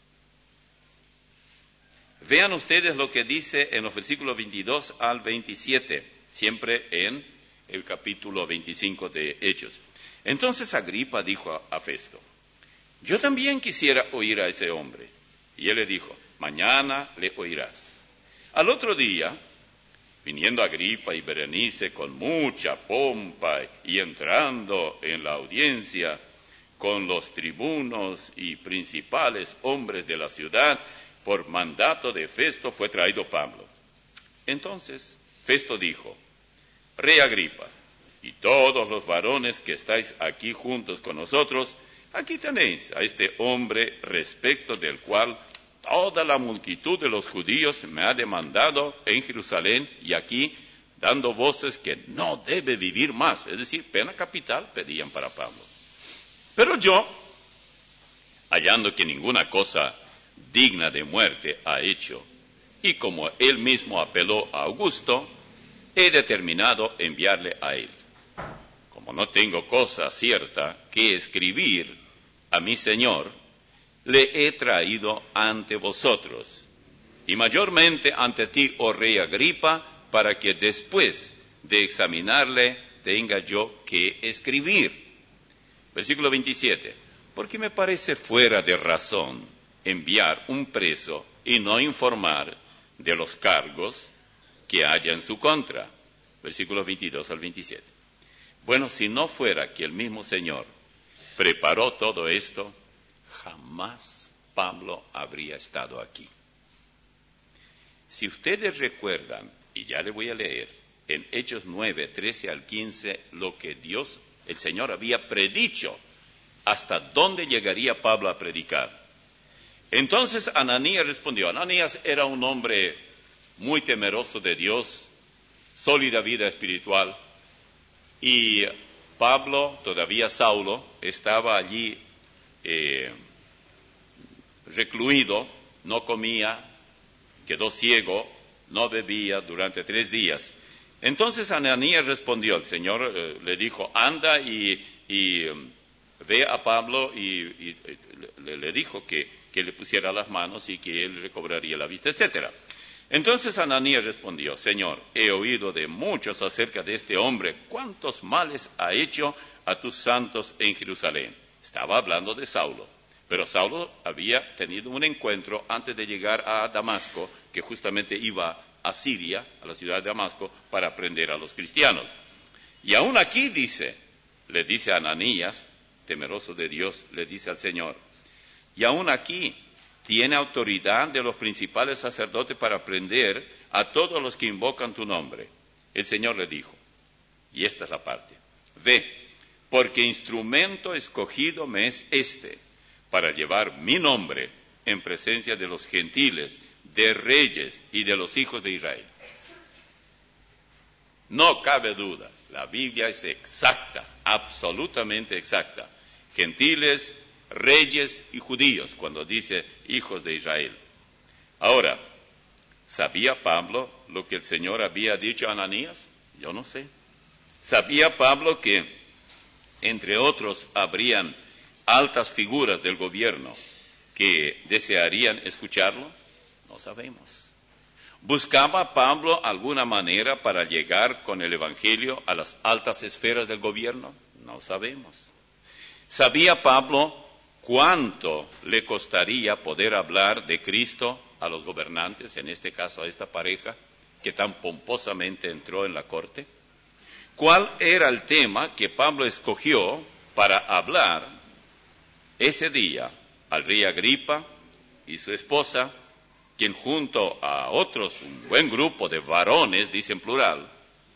Vean ustedes lo que dice en los versículos veintidós al veintisiete, siempre en el capítulo veinticinco de Hechos. Entonces Agripa dijo a Festo, yo también quisiera oír a ese hombre. Y él le dijo, mañana le oirás. Al otro día, viniendo Agripa y Berenice con mucha pompa y entrando en la audiencia, con los tribunos y principales hombres de la ciudad, por mandato de Festo fue traído Pablo. Entonces Festo dijo: Rey Agripa, y todos los varones que estáis aquí juntos con nosotros, aquí tenéis a este hombre respecto del cual toda la multitud de los judíos me ha demandado en Jerusalén y aquí, dando voces que no debe vivir más. Es decir, pena capital pedían para Pablo. Pero yo, hallando que ninguna cosa digna de muerte ha hecho, y como él mismo apeló a Augusto, he determinado enviarle a él. Como no tengo cosa cierta que escribir a mi Señor, le he traído ante vosotros, y mayormente ante ti, oh rey Agripa, para que después de examinarle tenga yo que escribir. Versículo veintisiete. Porque me parece fuera de razón enviar un preso y no informar de los cargos que haya en su contra. Versículos veintidós al veintisiete. Bueno, si no fuera que el mismo Señor preparó todo esto, jamás Pablo habría estado aquí. Si ustedes recuerdan, y ya le voy a leer, en Hechos nueve, trece al quince, lo que Dios, el Señor, había predicho, hasta dónde llegaría Pablo a predicar. Entonces Ananías respondió. Ananías era un hombre muy temeroso de Dios, sólida vida espiritual, y Pablo, todavía Saulo, estaba allí eh, recluido, no comía, quedó ciego, no bebía durante tres días. Entonces Ananías respondió, el Señor eh, le dijo, anda y, y um, ve a Pablo, y, y le, le dijo que, que le pusiera las manos y que él recobraría la vista, etcétera. Entonces Ananías respondió, Señor, he oído de muchos acerca de este hombre, cuántos males ha hecho a tus santos en Jerusalén. Estaba hablando de Saulo. Pero Saulo había tenido un encuentro antes de llegar a Damasco, que justamente iba a Siria, a la ciudad de Damasco, para prender a los cristianos. Y aún aquí dice, le dice a Ananías, temeroso de Dios, le dice al Señor, y aún aquí tiene autoridad de los principales sacerdotes para prender a todos los que invocan tu nombre. El Señor le dijo, y esta es la parte, ve, porque instrumento escogido me es este, para llevar mi nombre en presencia de los gentiles, de reyes y de los hijos de Israel. No cabe duda, la Biblia es exacta, absolutamente exacta. Gentiles, reyes y judíos, cuando dice hijos de Israel. Ahora, ¿sabía Pablo lo que el Señor había dicho a Ananías? Yo no sé. ¿Sabía Pablo que, entre otros, habrían altas figuras del gobierno que desearían escucharlo? No sabemos. ¿Buscaba Pablo alguna manera para llegar con el Evangelio a las altas esferas del gobierno? No sabemos. ¿Sabía Pablo cuánto le costaría poder hablar de Cristo a los gobernantes, en este caso a esta pareja que tan pomposamente entró en la corte? ¿Cuál era el tema que Pablo escogió para hablar ese día al rey Agripa y su esposa, quien junto a otros, un buen grupo de varones, dice en plural,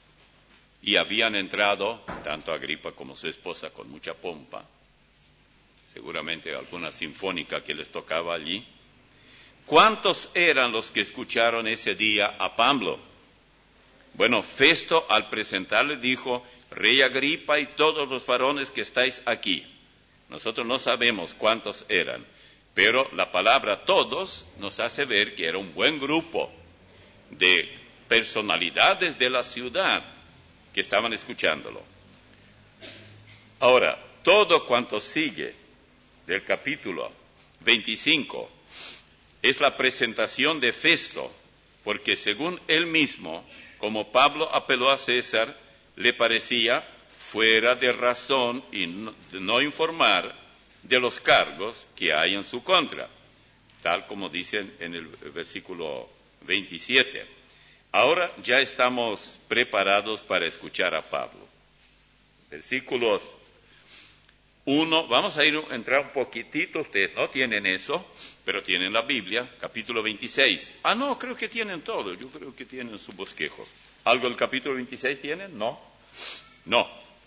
y habían entrado, tanto Agripa como su esposa, con mucha pompa, seguramente alguna sinfónica que les tocaba allí? ¿Cuántos eran los que escucharon ese día a Pablo? Bueno, Festo al presentarle dijo, Rey Agripa y todos los varones que estáis aquí. Nosotros no sabemos cuántos eran, pero la palabra todos nos hace ver que era un buen grupo de personalidades de la ciudad que estaban escuchándolo. Ahora, todo cuanto sigue del capítulo veinticinco es la presentación de Festo, porque según él mismo, como Pablo apeló a César, le parecía fuera de razón y no, no informar de los cargos que hay en su contra, tal como dicen en el versículo veintisiete. Ahora ya estamos preparados para escuchar a Pablo. Versículos uno, vamos a ir a entrar un poquitito, ustedes no tienen eso, pero tienen la Biblia, capítulo veintiséis. Ah, no, creo que tienen todo, yo creo que tienen su bosquejo. ¿Algo del capítulo veintiséis tienen? No. No.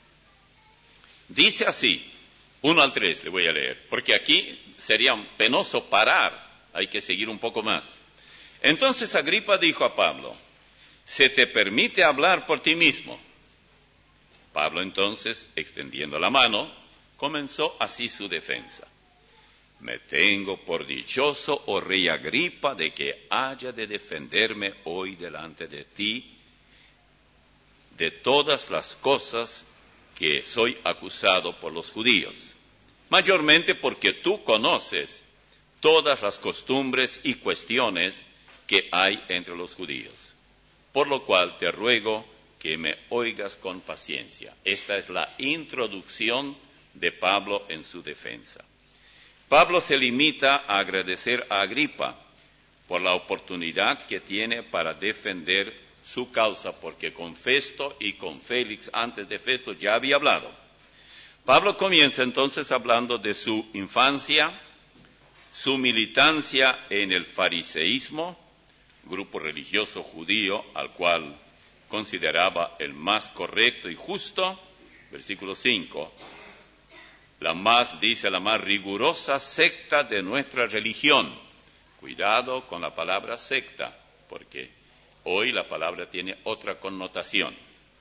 Dice así, uno al tres le voy a leer, porque aquí sería penoso parar, hay que seguir un poco más. Entonces Agripa dijo a Pablo, ¿se te permite hablar por ti mismo? Pablo entonces, extendiendo la mano, comenzó así su defensa. Me tengo por dichoso, oh rey Agripa, de que haya de defenderme hoy delante de ti de todas las cosas que soy acusado por los judíos, mayormente porque tú conoces todas las costumbres y cuestiones que hay entre los judíos, por lo cual te ruego que me oigas con paciencia. Esta es la introducción de Pablo en su defensa. Pablo se limita a agradecer a Agripa por la oportunidad que tiene para defender su causa, porque con Festo y con Félix, antes de Festo, ya había hablado. Pablo comienza entonces hablando de su infancia, su militancia en el fariseísmo, grupo religioso judío al cual consideraba el más correcto y justo, versículo cinco, la más, dice, la más rigurosa secta de nuestra religión. Cuidado con la palabra secta, porque hoy la palabra tiene otra connotación.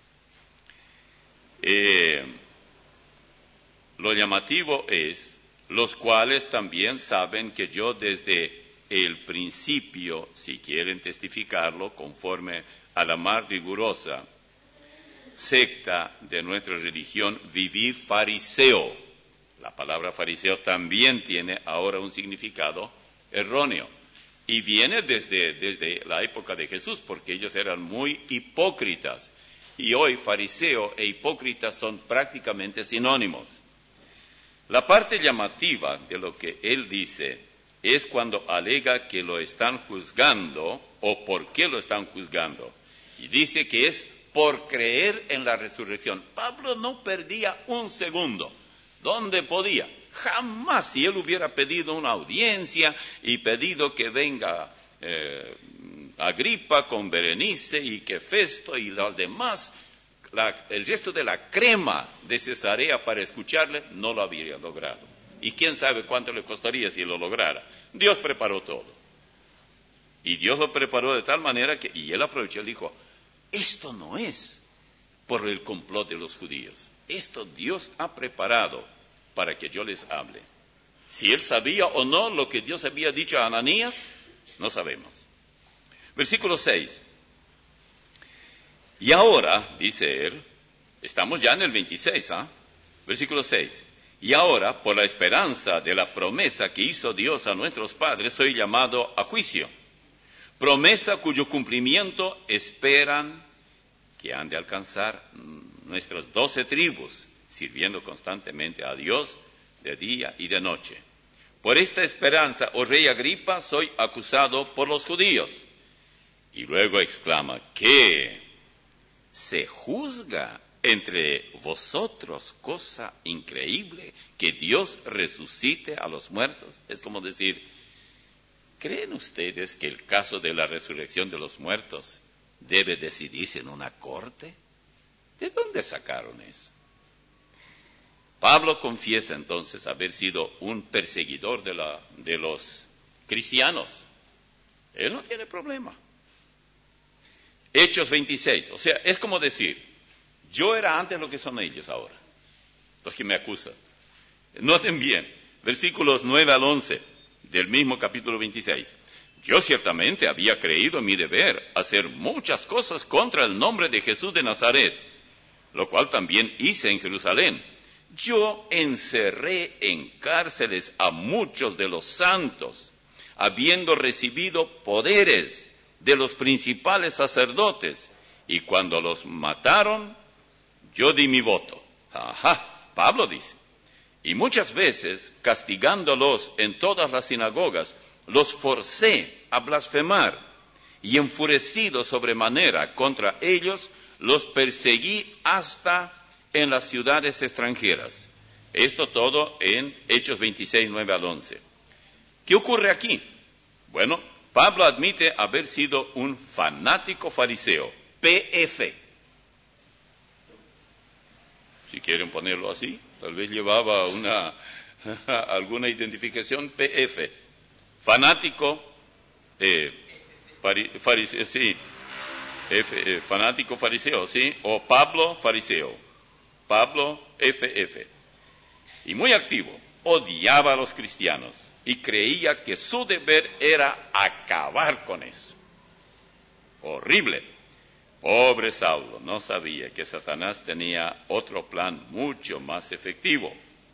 Eh, lo llamativo es, los cuales también saben que yo desde el principio, si quieren testificarlo, conforme a la más rigurosa secta de nuestra religión, viví fariseo. La palabra fariseo también tiene ahora un significado erróneo. Y viene desde, desde la época de Jesús, porque ellos eran muy hipócritas. Y hoy fariseo e hipócrita son prácticamente sinónimos. La parte llamativa de lo que él dice es cuando alega que lo están juzgando o por qué lo están juzgando. Y dice que es por creer en la resurrección. Pablo no perdía un segundo. ¿Dónde podía? Jamás, si él hubiera pedido una audiencia y pedido que venga eh, Agripa con Berenice y que Festo y los demás, la, el resto de la crema de Cesarea para escucharle, no lo habría logrado. Y quién sabe cuánto le costaría si lo lograra. Dios preparó todo. Y Dios lo preparó de tal manera que, y él aprovechó y dijo, esto no es por el complot de los judíos. Esto Dios ha preparado para que yo les hable. Si él sabía o no lo que Dios había dicho a Ananías, no sabemos. Versículo seis. Y ahora, dice él, estamos ya en el veintiséis, ¿ah? Versículo seis. Y ahora, por la esperanza de la promesa que hizo Dios a nuestros padres, soy llamado a juicio. Promesa cuyo cumplimiento esperan que han de alcanzar nuestras doce tribus, sirviendo constantemente a Dios de día y de noche. Por esta esperanza, oh rey Agripa, soy acusado por los judíos. Y luego exclama, ¿qué? ¿Se juzga entre vosotros cosa increíble que Dios resucite a los muertos? Es como decir, ¿creen ustedes que el caso de la resurrección de los muertos debe decidirse en una corte? ¿De dónde sacaron eso? Pablo confiesa entonces haber sido un perseguidor de, la, de los cristianos. Él no tiene problema. Hechos veintiséis, o sea, es como decir, yo era antes lo que son ellos ahora, los que me acusan. Noten bien, versículos nueve al once del mismo capítulo veintiséis. Yo ciertamente había creído en mi deber hacer muchas cosas contra el nombre de Jesús de Nazaret, lo cual también hice en Jerusalén. Yo encerré en cárceles a muchos de los santos, habiendo recibido poderes de los principales sacerdotes, y cuando los mataron, yo di mi voto. Ajá, Pablo dice. Y muchas veces, castigándolos en todas las sinagogas, los forcé a blasfemar, y enfurecido sobremanera contra ellos, los perseguí hasta en las ciudades extranjeras. Esto todo en Hechos veintiséis, nueve al once. ¿Qué ocurre aquí? Bueno, Pablo admite haber sido un fanático fariseo, P F. Si quieren ponerlo así, tal vez llevaba una alguna identificación, P F. Fanático eh, fariseo, sí. F, eh, fanático fariseo, ¿sí? O Pablo fariseo. Pablo F F. Y muy activo. Odiaba a los cristianos y creía que su deber era acabar con eso. Horrible. Pobre Saulo, no sabía que Satanás tenía otro plan mucho más efectivo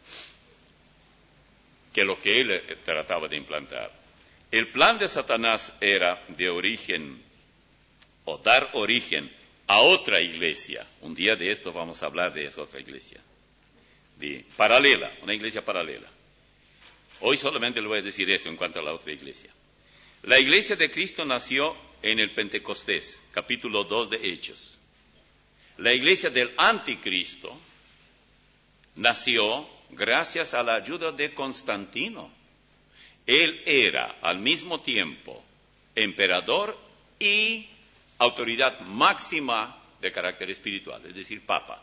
que lo que él trataba de implantar. El plan de Satanás era de origen, o dar origen a otra iglesia. Un día de esto vamos a hablar de esa otra iglesia. De, paralela, una iglesia paralela. Hoy solamente le voy a decir eso en cuanto a la otra iglesia. La iglesia de Cristo nació en el Pentecostés, capítulo dos de Hechos. La iglesia del anticristo nació gracias a la ayuda de Constantino. Él era al mismo tiempo emperador y autoridad máxima de carácter espiritual, es decir, papa.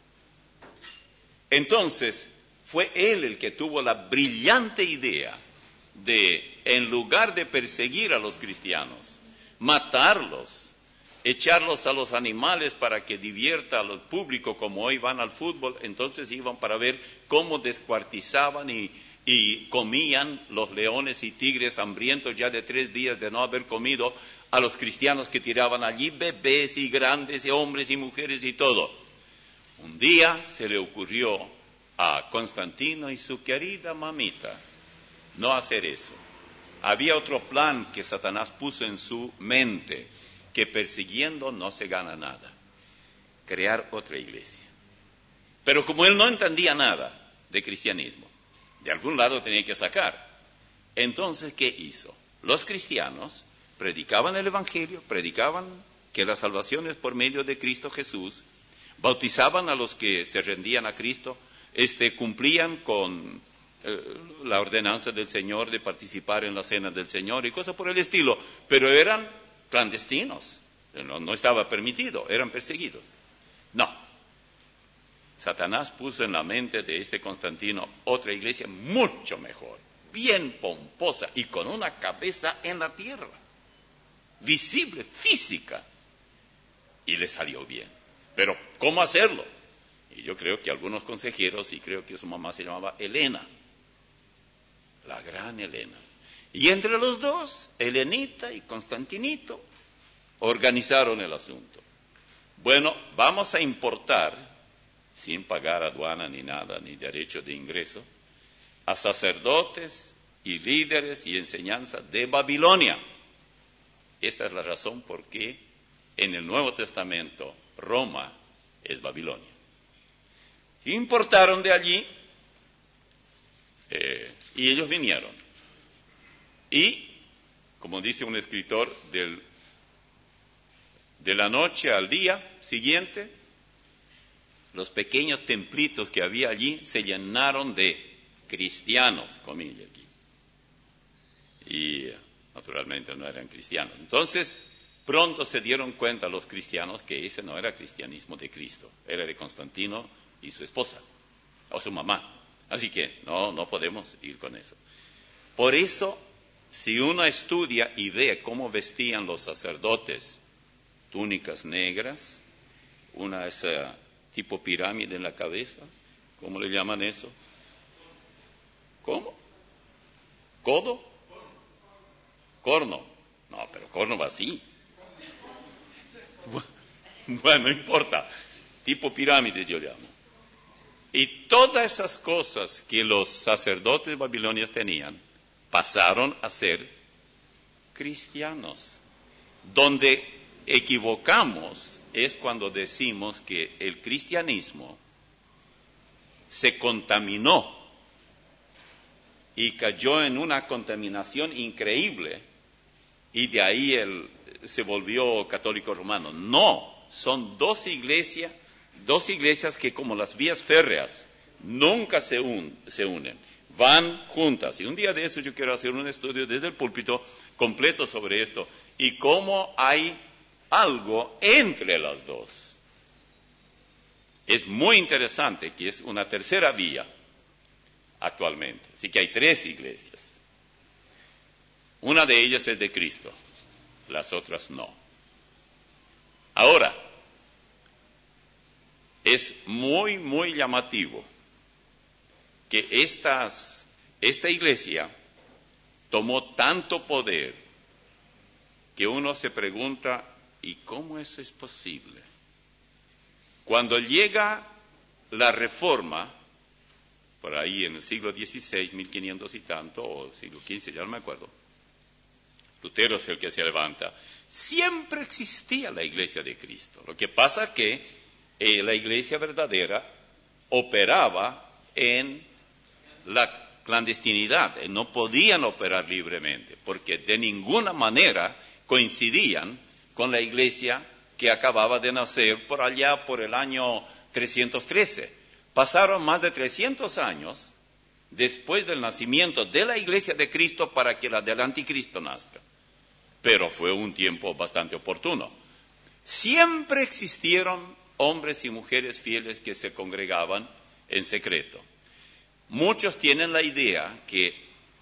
Entonces, fue él el que tuvo la brillante idea de, en lugar de perseguir a los cristianos, matarlos, echarlos a los animales para que divierta al público, como hoy van al fútbol, entonces iban para ver cómo descuartizaban y, y comían los leones y tigres hambrientos ya de tres días de no haber comido a los cristianos que tiraban allí, bebés y grandes y hombres y mujeres y todo. Un día se le ocurrió a Constantino y su querida mamita no hacer eso. Había otro plan que Satanás puso en su mente, que persiguiendo no se gana nada. Crear otra iglesia. Pero como él no entendía nada de cristianismo, de algún lado tenía que sacar. Entonces, ¿qué hizo? Los cristianos predicaban el Evangelio, predicaban que la salvación es por medio de Cristo Jesús, bautizaban a los que se rendían a Cristo, este, cumplían con eh, la ordenanza del Señor de participar en la cena del Señor y cosas por el estilo, pero eran clandestinos, no, no estaba permitido, eran perseguidos. No, Satanás puso en la mente de este Constantino otra iglesia mucho mejor, bien pomposa y con una cabeza en la tierra, visible, física, y le salió bien. Pero, ¿cómo hacerlo? Y yo creo que algunos consejeros, y creo que su mamá se llamaba Helena, la gran Helena. Y entre los dos, Helenita y Constantinito, organizaron el asunto. Bueno, vamos a importar, sin pagar aduana ni nada, ni derecho de ingreso, a sacerdotes y líderes y enseñanza de Babilonia. Esta es la razón por qué en el Nuevo Testamento Roma es Babilonia. Importaron de allí eh, y ellos vinieron. Y, como dice un escritor, del, de la noche al día siguiente, los pequeños templitos que había allí se llenaron de cristianos, comillas aquí. Y naturalmente no eran cristianos. Entonces, pronto se dieron cuenta los cristianos que ese no era cristianismo de Cristo, era de Constantino y su esposa, o su mamá. Así que no, no podemos ir con eso. Por eso, si uno estudia y ve cómo vestían los sacerdotes, túnicas negras, una esa tipo pirámide en la cabeza, ¿cómo le llaman eso? ¿Cómo? ¿Codo? Corno. No, pero corno va así. Bueno, no importa. Tipo pirámide yo llamo. Y todas esas cosas que los sacerdotes babilonios tenían, pasaron a ser cristianos. Donde equivocamos es cuando decimos que el cristianismo se contaminó y cayó en una contaminación increíble y de ahí él se volvió católico romano. No, son dos iglesias, dos iglesias que como las vías férreas nunca se, un, se unen, van juntas. Y un día de eso yo quiero hacer un estudio desde el púlpito completo sobre esto y cómo hay algo entre las dos. Es muy interesante que es una tercera vía actualmente. Así que hay tres iglesias. Una de ellas es de Cristo, las otras no. Ahora, es muy, muy llamativo que estas, esta iglesia tomó tanto poder que uno se pregunta, ¿y cómo eso es posible? Cuando llega la Reforma, por ahí en el siglo dieciséis, mil quinientos y tanto, o siglo quince, ya no me acuerdo, Lutero es el que se levanta, siempre existía la iglesia de Cristo. Lo que pasa es que eh, la iglesia verdadera operaba en la clandestinidad, eh, no podían operar libremente, porque de ninguna manera coincidían con la iglesia que acababa de nacer por allá por el año trescientos trece. Pasaron más de trescientos años después del nacimiento de la iglesia de Cristo para que la del anticristo nazca. Pero fue un tiempo bastante oportuno. Siempre existieron hombres y mujeres fieles que se congregaban en secreto. Muchos tienen la idea que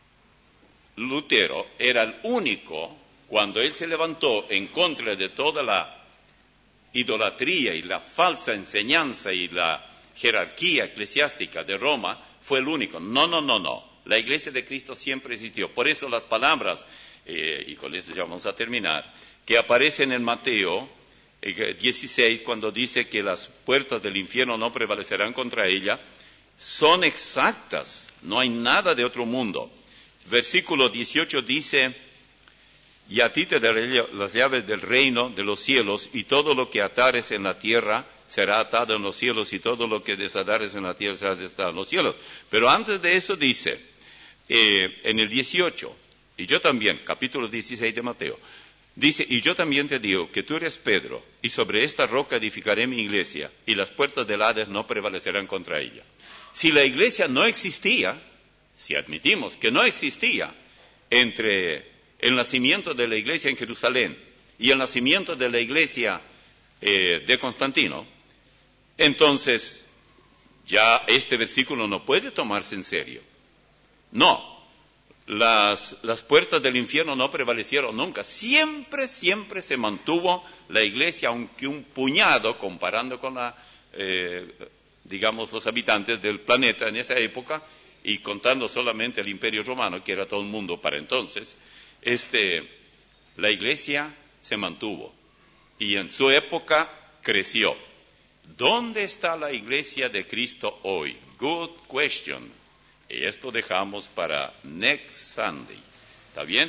Lutero era el único, cuando él se levantó en contra de toda la idolatría y la falsa enseñanza y la jerarquía eclesiástica de Roma, fue el único. No, no, no, no. La iglesia de Cristo siempre existió. Por eso las palabras, eh, y con esto ya vamos a terminar, que aparecen en Mateo eh, dieciséis, cuando dice que las puertas del infierno no prevalecerán contra ella, son exactas. No hay nada de otro mundo. Versículo dieciocho dice, y a ti te daré las llaves del reino de los cielos, y todo lo que atares en la tierra será atado en los cielos, y todo lo que desatares en la tierra será desatado en los cielos. Pero antes de eso dice, eh, en el dieciocho, y yo también, capítulo dieciséis de Mateo, dice, y yo también te digo que tú eres Pedro, y sobre esta roca edificaré mi iglesia, y las puertas del Hades no prevalecerán contra ella. Si la iglesia no existía, si admitimos que no existía entre el nacimiento de la iglesia en Jerusalén y el nacimiento de la iglesia eh, de Constantino, entonces ya este versículo no puede tomarse en serio. No, las, las puertas del infierno no prevalecieron nunca. Siempre, siempre se mantuvo la iglesia, aunque un puñado, comparando con la, eh, digamos, los habitantes del planeta en esa época, y contando solamente el Imperio Romano, que era todo el mundo para entonces, este, la iglesia se mantuvo y en su época creció. ¿Dónde está la iglesia de Cristo hoy? Good question. Y esto dejamos para next Sunday. ¿Está bien?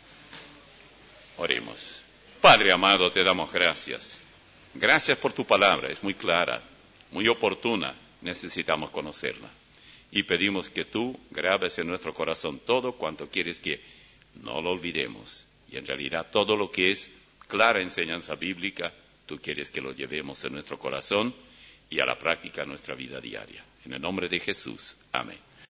Oremos. Padre amado, te damos gracias. Gracias por tu palabra, es muy clara, muy oportuna, necesitamos conocerla. Y pedimos que tú grabes en nuestro corazón todo cuanto quieres que no lo olvidemos. Y en realidad todo lo que es clara enseñanza bíblica, tú quieres que lo llevemos en nuestro corazón y a la práctica en nuestra vida diaria. En el nombre de Jesús. Amén.